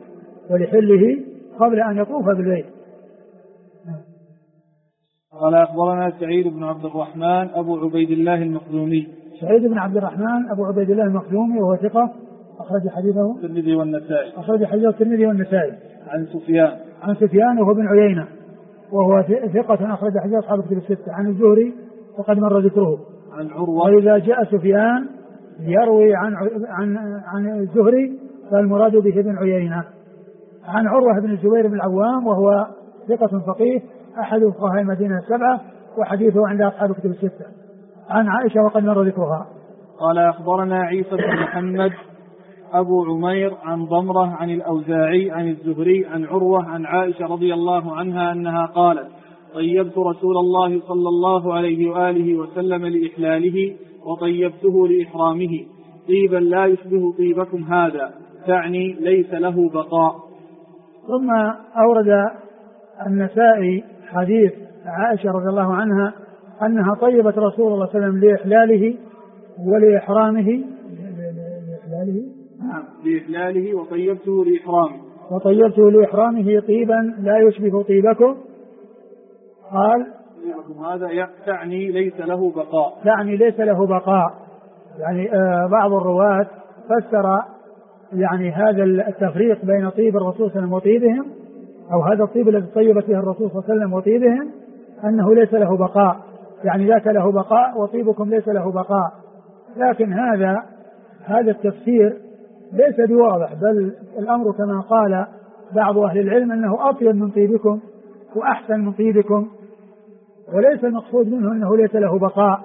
قال أخبرنا سعيد بن عبد الرحمن أبو عبيد الله المخزومي. سعيد بن عبد الرحمن أبو عبيد الله المخزومي وهو ثقة أخرج حديثه الترمذي والنسائي. عن سفيان وهو بن عيينة وهو ثقة أخرج حديث أصحاب الكتب الستة. عن الزهري وقد مر ذكره. عن عروة. وإذا جاء سفيان يروي عن الزهري فالمراد به ابن عيينة. عن عروة بن الزبير بن العوام وهو ثقة فقيه أحد فقهاء المدينة السبعة وحديثه عند أصحاب الكتب الستة. عن عائشة وقد مر ذكرها. قال أخبرنا عيسى بن محمد أبو عمير عن ضمرة عن الأوزاعي عن الزهري عن عروة عن عائشة رضي الله عنها أنها قالت طيبت رسول الله صلى الله عليه وآله وسلم لإحلاله وطيبته لإحرامه طيبا لا يشبه طيبكم هذا تعني ليس له بقاء. ثم أورد النسائي حديث عائشة رضي الله عنها أنها طيبت رسول الله صلى الله عليه وسلم لإحلاله ولإحرامه لإحلاله وطيبته لإحرامه طيبا لا يشبه طيبكم. قال هذا تعني ليس له بقاء يعني بعض الرواة فسر يعني هذا التفريق بين طيب الرسول صلى الله عليه وسلم وطيبهم أو هذا الطيب الذي طيبت به الرسول صلى الله عليه وسلم وطيبهم أنه ليس له بقاء، يعني ذاك له بقاء وطيبكم ليس له بقاء، لكن هذا التفسير ليس بواضح، بل الأمر كما قال بعض أهل العلم أنه أطيب من طيبكم وأحسن من طيبكم، وليس المقصود منه أنه ليس له بقاء.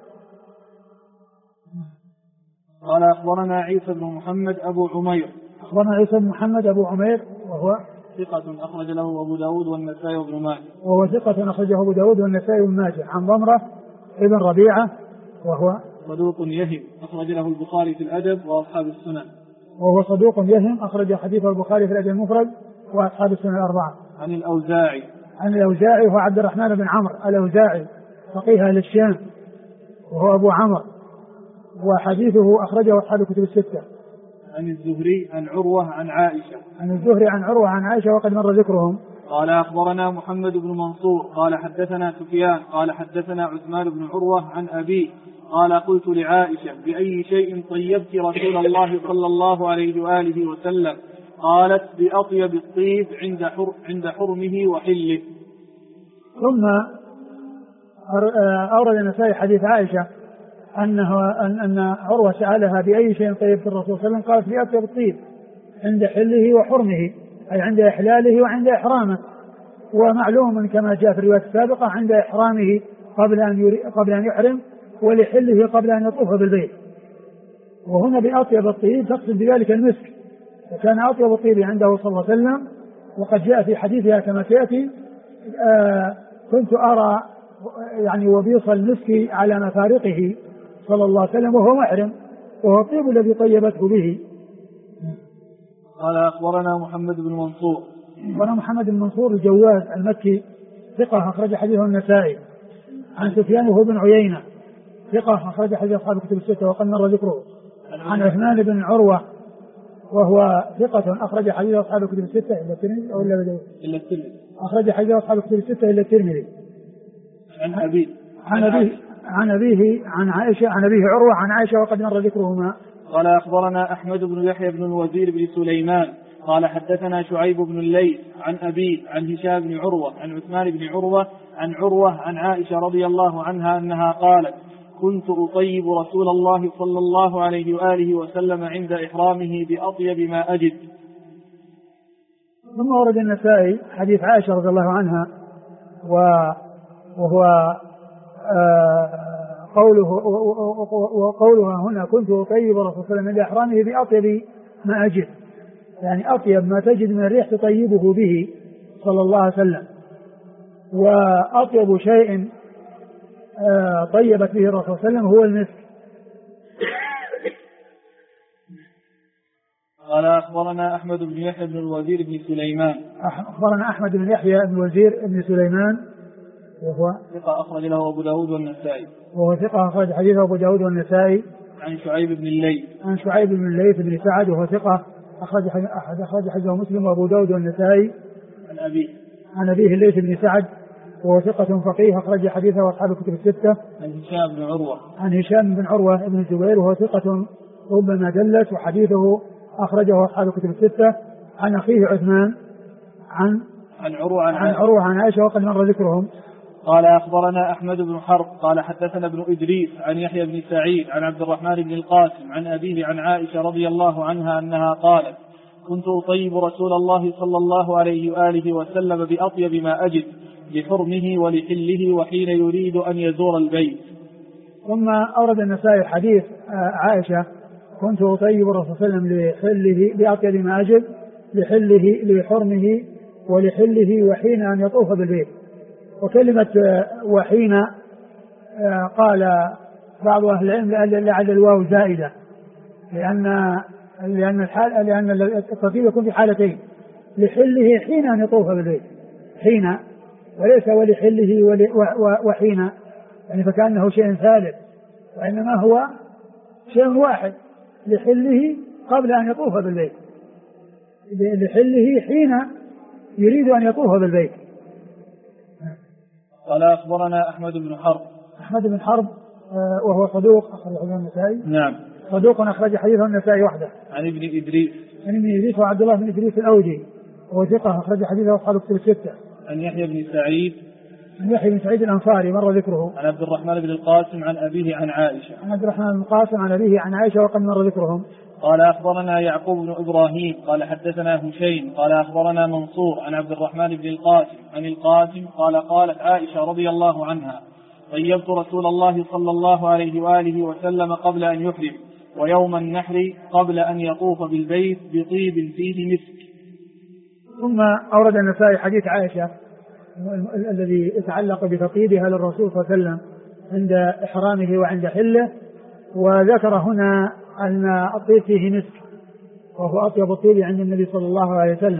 قال أخبرنا عيسى بن محمد أبو عمير. أخبرنا عيسى بن محمد أبو عمير وهو ثقة أخرج له أبو داود والنسائي وابن ماجه. وهو ثقة أخرجه أبو داود والنسائي وابن ماجه. عن ضمرة ابن ربيعة وهو صدوق يهم أخرج له البخاري في الأدب وأصحاب السنن. وهو صدوق يهم أخرج حديثه البخاري في الأدب المفرد وأصحاب السنن الأربعة. عن الأوزاعي وهو عبد الرحمن بن عمرو الأوزاعي فقيه أهل الشام وهو أبو عمرو وحديثه أخرجه أصحاب الكتب الستة. عن الزهري عن عروة عن عائشة وقد مر ذكرهم. قال أخبرنا محمد بن منصور قال حدثنا سفيان قال حدثنا عثمان بن عروة عن أبيه قال قلت لعائشة بأي شيء طيبت رسول الله صلى الله عليه وآله وسلم؟ قالت بأطيب الطيب عند حرمه وحله. ثم أورد النسائي حديث عائشة أن عروة سألها بأي شيء طيبت الرسول صلى الله عليه وسلم؟ قالت بأطيب الطيب عند حله وحرمه، أي عند إحلاله وعند إحرامه. ومعلوم كما جاء في الرواية السابقة عند إحرامه قبل أن يحرم، ولحله قبل أن يطوف بالبيت. وهنا بأطيب الطيب تقصد بذلك المسك، وكان أطيب الطيب عنده صلى الله عليه وسلم. وقد جاء في حديثها كما سيأتي كنت أرى يعني وبيص المسك على مفارقه صلى الله عليه وسلم وهو محرم، وهو الطيب الذي طيبته به. قال أخبرنا محمد بن منصور. أخبرنا محمد بن منصور الجواز المكي ثقة أخرج حديثه النسائي. عن سفيان وهو بن عيينة ثقة أخرج حديث أصحاب الكتب الستة وقد مر ذكره. عن عثمان بن عروة وهو ثقة أخرج حديث أصحاب الكتب الستة إلا الترمذي أو إلا الترمذي. أخرج حديث أصحاب الكتب الستة إلا الترمذي. عن أبيه عن عائشة عن أبيه عروة عن عائشة وقد مر ذكرهما. قال أخبرنا أحمد بن يحيى بن الوزير بن سليمان قال حدثنا شعيب بن الليث عن أبيه عن هشام بن عروة عن عثمان بن عروة عن عروة عن عائشة رضي الله عنها أنها قالت كنت أطيب رسول الله صلى الله عليه وآله وسلم عند إحرامه بأطيب ما أجد. ثم ورد النسائي حديث عائشة رضي الله عنها وهو وقولها هنا كنت أطيب رسول الله صلى الله عليه وسلم عند إحرامه بأطيب ما أجد، يعني أطيب ما تجد من الريح تطيبه به صلى الله عليه وسلم. وأطيب شيء طيبت به الرسول صلى الله عليه وسلم هو المسك. قال أخبرنا أحمد بن يحيى بن الوزير بن سليمان. أخبرنا أحمد بن يحيى بن الوزير بن سليمان وهو ثقة أخرج له أبو داود والنسائي. وهو ثقة أخرج حديثه أبو داود والنسائي. عن شعيب بن الليث. عن شعيب بن الليث بن سعد وهو ثقة أخرج حديثه مسلم وأبو داود والنسائي. عن أبيه الليث بن سعد وهو ثقة فقيه أخرج حديثه وأصحاب الكتب الستة. عن هشام بن عروة. عن هشام بن عروة بن الزبير وهو ثقة ربما دلس وحديثه أخرجه أصحاب الكتب الستة. عن أخيه عثمان عن عروة عن عائشة وقد مر ذكرهم. قال أخبرنا أحمد بن حرب قال حدثنا ابن إدريس عن يحيى بن سعيد عن عبد الرحمن بن القاسم عن أبيه عن عائشة رضي الله عنها أنها قالت كنت أطيب رسول الله صلى الله عليه وآله وسلم بأطيب ما أجد لحرمه ولحله وحين يريد أن يزور البيت. ثم أورد النسائي حديث عائشة كنت أطيب الرسول صلى الله عليه وسلم لحله بأطيب ما أجد لحله لحرمه ولحله وحين أن يطوف بالبيت. وكلمة وحين قال بعض أهل العلم لعل الواو زائدة لأن التطيب يكون في حالتين، لحله حين أن يطوف بالبيت حين، وليس ولحله وحين يعني فكأنه شيء ثالث، وإنما هو شيء واحد لحله قبل أن يطوف بالبيت، لحله حين يريد أن يطوف بالبيت. قال أخبرنا أحمد بن حرب وهو صدوق أخرج حديثه النسائي. نعم. صدوق أخرج حديثه النسائي وحده. عن ابن إدريس وعبد الله بن إدريس الأوجي وهو ثقة أخرج حديثه أصحاب الكتب الستة. عن يحيى بن سعيد الأنصاري مر ذكره. عن عبد الرحمن بن القاسم عن أبيه عن عائشة. عن عبد الرحمن بن القاسم عن أبيه عن عائشة وقد مر ذكرهم. قال أخبرنا يعقوب بن إبراهيم قال حدثنا هشيم قال أخبرنا منصور عن عبد الرحمن بن القاسم عن القاسم قالت عائشة رضي الله عنها طيبت رسول الله صلى الله عليه وآله وسلم قبل أن يحرم ويوم النحر قبل أن يطوف بالبيت بطيب فيه مسك. ثم أورد النسائي حديث عائشة الذي يتعلق بتطيبها للرسول صلى الله عليه وسلم عند إحرامه وعند حله، وذكر هنا أن الطيب فيه مسك وهو أطيب الطيب عند النبي صلى الله عليه وسلم.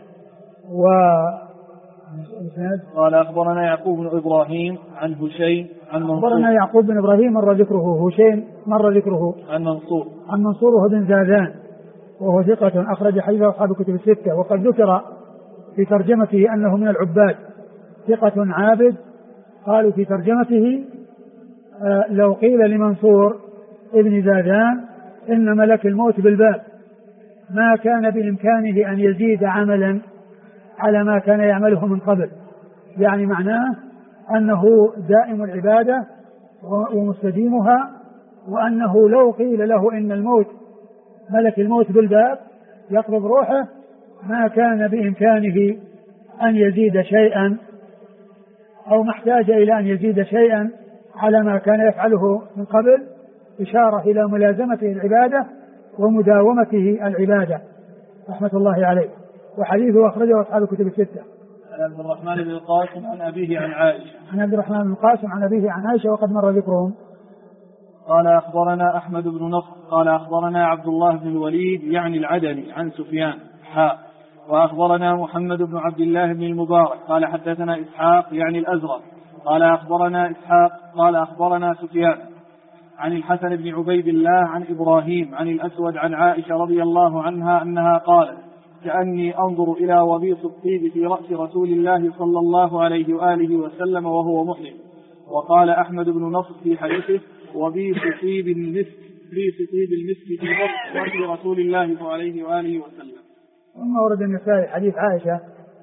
قال أخبرنا يعقوب بن إبراهيم عن هشيم عن منصور. أخبرنا يعقوب بن إبراهيم مر ذكره، هشيم مر ذكره. عن منصور وهو بن زادان وهو ثقة أخرج حديثه أصحاب الكتب الستة. وقد ذكر في ترجمته أنه من العباد ثقة عابد. قالوا في ترجمته لو قيل لمنصور ابن زادان إن ملك الموت بالباب ما كان بإمكانه أن يزيد عملا على ما كان يعمله من قبل، يعني معناه أنه دائم العبادة ومستديمها، وأنه لو قيل له إن الموت ملك الموت بالباب يقبض روحه ما كان بإمكانه أن يزيد شيئا أو محتاج إلى أن يزيد شيئا على ما كان يفعله من قبل، إشارة إلى ملازمته العبادة ومداومته العبادة رحمة الله عليه. وحديثه أخرجه أصحاب الكتب الستة. عن عبد الرحمن بن القاسم عن أبيه عن عائشة. عن عبد الرحمن بن القاسم عن أبيه عن عائشة وقد مر ذكرهم. قال أخبرنا أحمد بن نصر قال أخبرنا عبد الله بن الوليد يعني العدني عن سفيان وأخبرنا محمد بن عبد الله بن المبارك قال حدثنا إسحاق يعني الأزرق قال أخبرنا إسحاق قال أخبرنا سفيان عن الحسن بن عبيد الله عن إبراهيم عن الأسود عن عائشة رضي الله عنها أنها قالت كأني أنظر إلى وبيص الطيب في رأس رسول الله صلى الله عليه وآله وسلم وهو محرم. وقال أحمد بن نصر في حديثه وبيص طيب المسك في رأس رسول الله صلى الله عليه وآله وسلم. ثم ورد النسائي حديث عائشة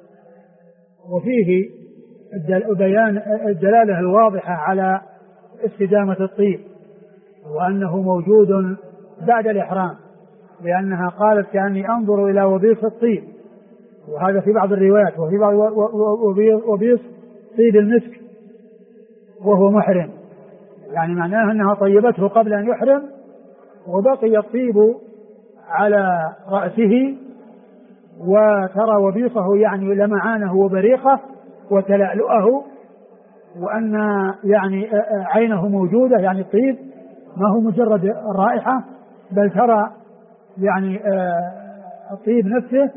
وفيه بيان الدلالة الواضحة على استدامة الطيب وأنه موجود بعد الإحرام، لأنها قالت كأني أنظر إلى وبيص الطيب، وهذا في بعض الروايات، وفي بعض وبيص طيب المسك وهو محرم، يعني معناه أنها طيبته قبل أن يحرم وبقي الطيب على رأسه، وترى وبيصه يعني لمعانه وبريقه وتلألؤه، وأن يعني عينه موجودة يعني الطيب ما هو مجرد الرائحة، بل ترى يعني الطيب نفسه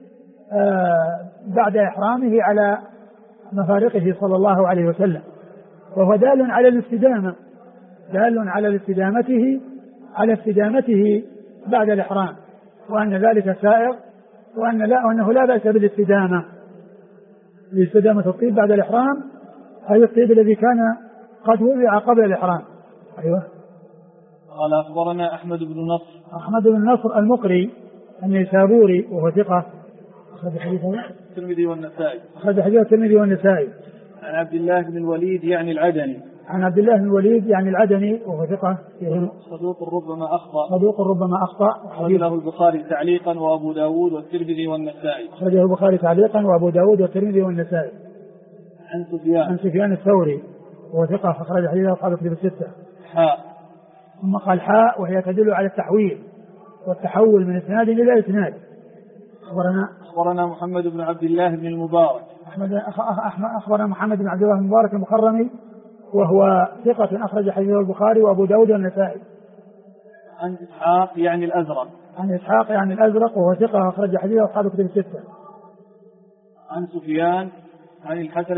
بعد إحرامه على مفارقه صلى الله عليه وسلم، وهو دال على الاستدامة، دال على استدامته بعد الإحرام، وأن ذلك سائر، وأنه لا بأس بالاستدامة لاستدامة الطيب بعد الإحرام، أي الطيب الذي كان قد وضع قبل الإحرام. أيوة. قال أخبرنا أحمد بن نصر المقري النيسابوري وهو ثقة أخرج حديثه الترمذي والنسائي. عن عبد الله بن الوليد يعني العدني وهو ثقة صدوق ربما أخطأ. أخرجه البخاري تعليقا وأبو داود والترمذي والنسائي. عن سفيان الثوري وهو ثقة أخرج حديثه أصحاب الكتب الستة. ثم قال وهي تدل على التحويل والتحول من إسناد إلى إسناد. أخبرنا محمد بن عبد الله بن المبارك. أخبرنا محمد بن عبد الله بن المبارك المخرمي وهو ثقة أخرج حديثه البخاري وأبو داود والنسائي. عن إسحاق يعني الأزرق وهو ثقة أخرج حديثه أصحاب الكتب الستة. عن سفيان عن الحسن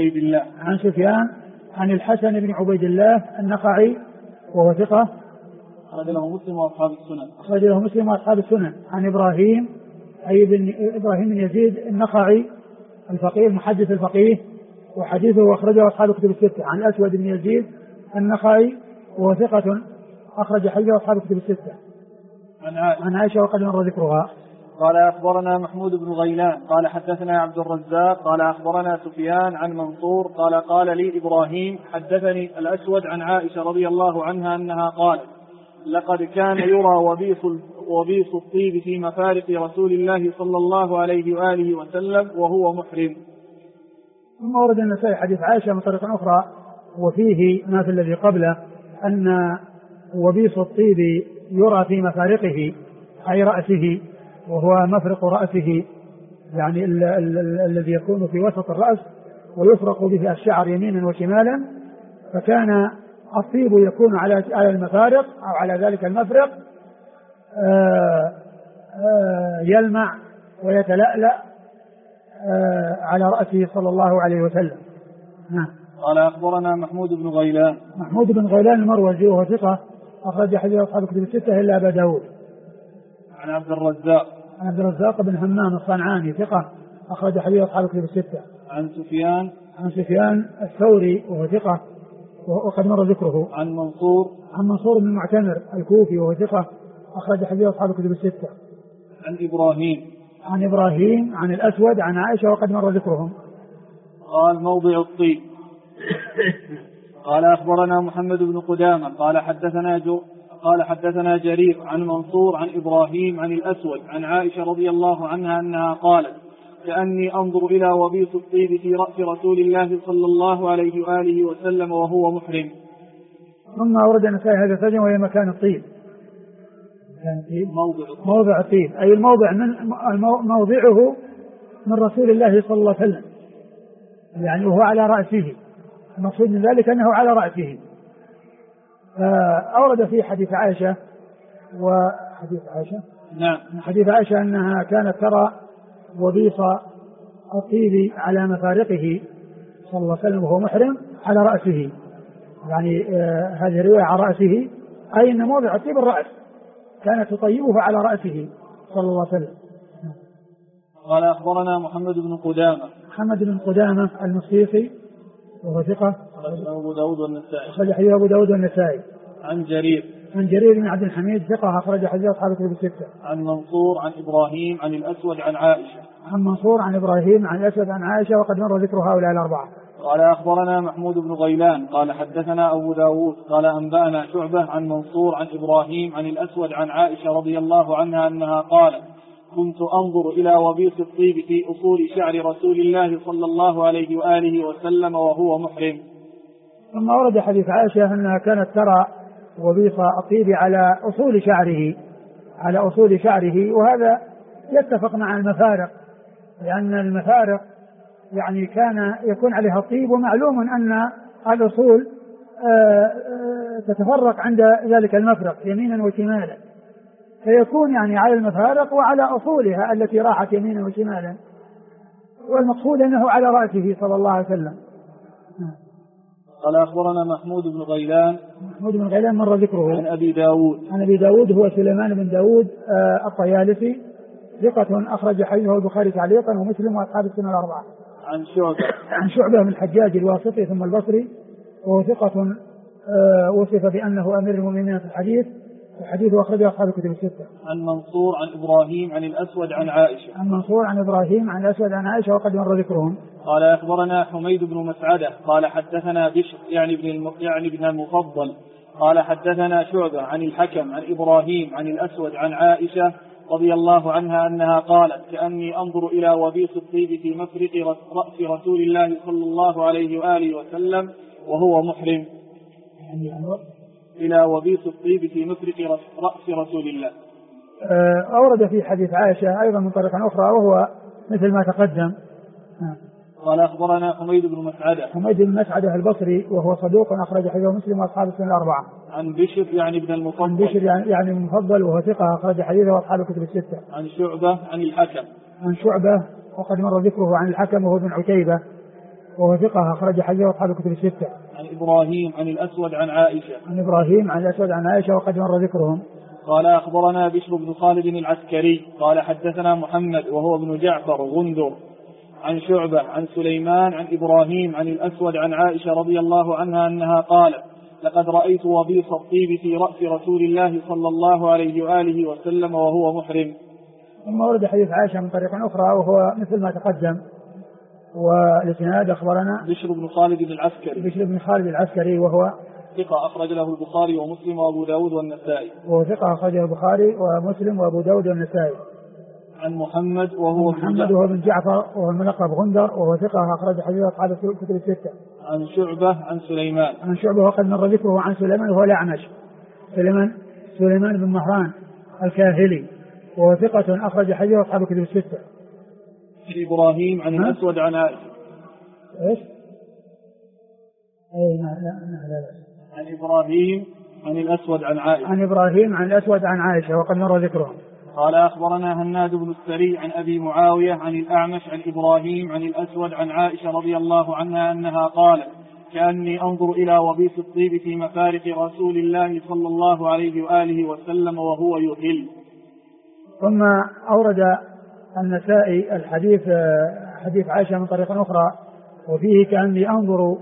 بن عبيد الله النخعي وهو ثقة أخرج له مسلم وأصحاب السنن. عن إبراهيم بن يزيد النخعي الفقيه المحدث الفقيه وحديثه أخرجه أصحاب الكتب الستة. عن الأسود بن يزيد النخعي وهو ثقة أخرج حديثه أصحاب الكتب الستة. عن عائشة وقد مر ذكرها. قال أخبرنا محمود بن غيلان قال حدثنا عبد الرزاق قال أخبرنا سفيان عن منصور قال لي إبراهيم حدثني الأسود عن عائشة رضي الله عنها أنها قالت لقد كان يرى وبيص الطيب في مفارق رسول الله صلى الله عليه وآله وسلم وهو محرم. ثم ورد النسائي حديث عائشة من طريق أخرى وفيه ما في الذي قبله أن وبيص الطيب يرى في مفارقه أي رأسه، وهو مفرق رأسه يعني الذي يكون في وسط الرأس ويفرق به الشعر يمينا وشمالا، فكان الطيب يكون على المفارق أو على ذلك المفرق يلمع ويتلألأ على رأسه صلى الله عليه وسلم. قال أخبرنا محمود بن غيلان المروزي وهو ثقة أخرج حديث أصحاب الكتب الستة إلا أبا داود. عن عبد الرزاق بن همام الصنعاني ثقة أخرج حديث أصحاب الكتب الستة. عن سفيان الثوري وهو ثقة وقد مر ذكره. عن منصور بن المعتمر الكوفي وهو ثقة أخرج حديث أصحاب الكتب الستة. عن إبراهيم عن الأسود عن عائشة وقد مر ذكرهم. قال موضع الطيب. قال أخبرنا محمد بن قدامة قال حدثنا جرير عن منصور عن إبراهيم عن الأسود عن عائشة رضي الله عنها أنها قالت كأني أنظر إلى وبيص الطيب في رأس رسول الله صلى الله عليه وآله وسلم وهو محرم. ثم أورد النسائي هذا الترجمة وهي مكان الطيب. موضع الطيب أي الموضع موضعه من رسول الله صلى الله عليه وسلم، يعني وهو على رأسه، المقصود من ذلك أنه على رأسه. أورد في حديث عائشة نعم. حديث عائشة أنها كانت ترى وبيص الطيب على مفارقه صلى الله عليه وسلم وهو محرم على رأسه، يعني هذه الرواية على رأسه أي أن موضع الطيب الرأس، كانت تطيبه على رأسه صلى الله عليه وسلم. قال أخبرنا محمد بن قدامة المصيصي وهو ثقة أخرج أبو داود والنسائي. عن جرير بن عبد الحميد ثقة أخرج حديث أصحاب الكتب الستة. عن منصور عن إبراهيم عن الأسود عن عائشة وقد مر ذكر هؤلاء الأربعة. قال أخبرنا محمود بن غيلان قال حدثنا أبو داود قال أنبأنا شعبة عن منصور عن إبراهيم عن الأسود عن عائشة رضي الله عنها أنها قالت كنت أنظر إلى وبيص الطيب في أصول شعر رسول الله صلى الله عليه وآله وسلم وهو محرم. ثم ورد حديث عائشة أنها كانت ترى وبيص الطيب على أصول شعره، وهذا يتفق مع المفارق، لأن المفارق يعني كان يكون عليها الطيب، ومعلوم أن الأصول تتفرق عند ذلك المفرق يمينا وشمالا، فيكون يعني على المفارق وعلى أصولها التي راحت يمينا وشمالا، والمقصود أنه على رأسه صلى الله عليه وسلم. قال أخبرنا محمود بن غيلان مر ذكره. عن أبي داود هو سليمان بن داود الطيالسي ثقة أخرج حديثه البخاري تعليقا ومسلم وأصحاب السنة الأربعة. عن شعبة بن الحجاج الواسطي ثم البصري وهو ثقة وصف بأنه أمير المؤمنين في الحديث، وحديثه أخرجه أصحاب الكتب الستة. عن منصور عن إبراهيم عن الأسود عن عائشة وقد مر ذكرهم. قال أخبرنا حميد بن مسعدة قال حدثنا بشر يعني ابن المفضل قال حدثنا شعبة عن الحكم عن إبراهيم عن الأسود عن عائشة رضي الله عنها أنها قالت كأني أنظر إلى وبيص الطيب في مفرق رأس رسول الله صلى الله عليه وآله وسلم وهو محرم. إلى وبيص الطيب في مفرق رأس رسول الله. أورد في حديث عائشة أيضا من طريقة أخرى وهو مثل ما تقدم. قال أخبرنا حميد بن مسعدة البصري وهو صدوق أخرج حديثه مسلم وأصحاب السنة الأربعة. عن بشر يعني ابن المفضل وهو ثقة أخرج حديثه وأصحاب الكتب الستة. عن شعبة عن الحكم وقد مر ذكره عن الحكم وهو بن عتيبة وهو ثقة أخرج حديثه وأصحاب الكتب الستة. عن إبراهيم عن الأسود عن عائشة وقد مر ذكرهم. قال أخبرنا بشر بن خالد العسكري قال حدثنا محمد وهو ابن جعفر غندر عن شعبة عن سليمان عن إبراهيم عن الأسود عن عائشة رضي الله عنها أنها قالت لقد رأيت وبيص الطيب في رأس رسول الله صلى الله عليه وآله وسلم وهو محرم. ثم ورد حديث عائشة من طريق أخرى وهو مثل ما تقدم، والإسناد أخبرنا بشر بن خالد العسكري وهو ثقة أخرج له البخاري ومسلم وأبو داود والنسائي. عن محمد وهو بن جعفر وهو الملقب غندر وهو ثقة أخرج حديث أصحاب الكتب الستة. عن شعبة عن سليمان وقد مر ذكره عن سليمان وهو الأعمش سليمان بن مهران الكاهلي وهو ثقة أخرج حديث أصحاب الكتب الستة. إبراهيم عن الأسود عن عائشة. إيش؟ عن إبراهيم عن الأسود عن عائشة وقد مر ذكره. قال أخبرنا هناد بن السري عن أبي معاوية عن الأعمش عن إبراهيم عن الأسود عن عائشة رضي الله عنها أنها قالت كأني أنظر إلى وبيص الطيب في مفارق رسول الله صلى الله عليه وآله وسلم وهو يهل. ثم أورد النسائي الحديث حديث عائشة من طريق أخرى، وفيه كأني أنظر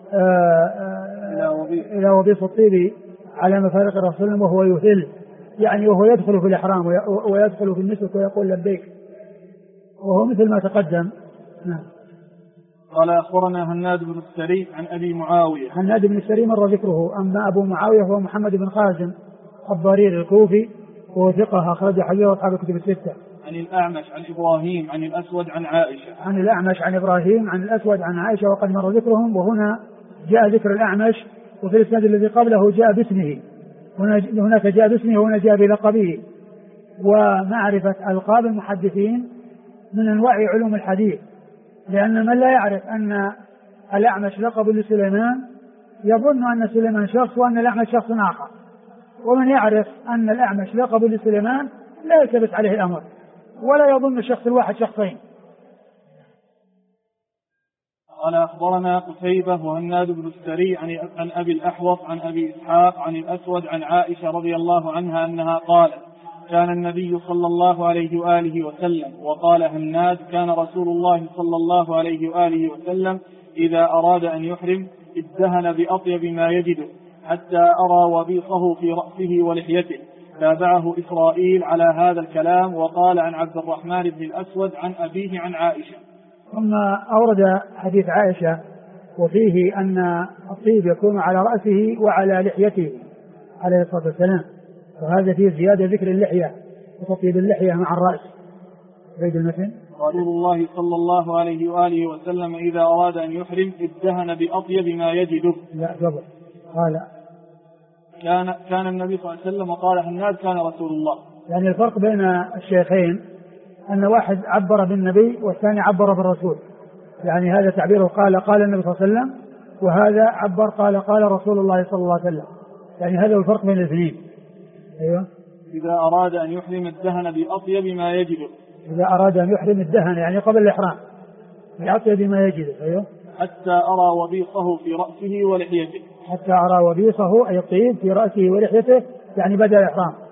إلى وبيص الطيب على مفارق الرسول وهو يهل، يعني وهو يدخل في الإحرام ويدخل في النسك ويقول لبيك، وهو مثل ما تقدم. نعم. قال أخبرنا هناد بن السري عن أبي معاوية. هناد بن السري مر ذكره. أما أبو معاوية هو محمد بن خازم الضرير الكوفي، وهو ثقة أخرج حديثه أصحاب الكتب الستة. عن الأعمش عن إبراهيم عن الأسود عن عائشة. عن الأعمش عن إبراهيم عن الأسود عن عائشة، وقد مر ذكرهم. وهنا جاء ذكر الأعمش، وفي الإسناد الذي قبله جاء باسمه، هناك جاء باسمه وهنا جاء بلقبه. ومعرفة ألقاب المحدثين من أنواع علوم الحديث، لأن من لا يعرف أن الأعمش لقب لسليمان يظن أن سليمان شخص وأن الأعمش شخص آخر، ومن يعرف أن الأعمش لقب لسليمان لا يلتبس عليه الأمر ولا يظن الشخص الواحد شخصين. قال أخبرنا قتيبة وهناد بن السري عن أبي الأحوص عن أبي إسحاق عن الأسود عن عائشة رضي الله عنها أنها قالت: كان النبي صلى الله عليه وآله وسلم. وقال هناد: كان رسول الله صلى الله عليه وآله وسلم إذا أراد أن يحرم ادهن بأطيب ما يجده حتى أرى وبيصه في رأسه ولحيته. تابعه إسرائيل على هذا الكلام، وقال عن عبد الرحمن بن الأسود عن أبيه عن عائشة. ثم أورد حديث عائشة وفيه أن الطيب يكون على رأسه وعلى لحيته عليه الصلاة والسلام، وهذا فيه زيادة ذكر اللحية وتطيب اللحية مع الرأس. عيد المثل: رسول الله صلى الله عليه وآله وسلم إذا أراد أن يحرم ادهن بأطيب ما يجده. لا قبل قال كان النبي صلى الله عليه وسلم، وقال هناد كان رسول الله. يعني الفرق بين الشيخين أن واحد عبر بالنبي والثاني عبر بالرسول، يعني هذا تعبيره قال النبي صلى الله عليه وسلم، وهذا عبر قال رسول الله صلى الله عليه وسلم، يعني هذا الفرق بين الاثنين. أيوة. إذا أراد أن يحرم الدهن بأطيب ما يجده. إذا أراد أن يحرم الدهن يعني قبل الإحرام بأطيب ما يجده. أيوة. حتى أرى وبيصه في رأسه ولحيته. حتى أرى وبيصه أي الطيب في رأسه ولحيته، يعني بدأ الإحرام.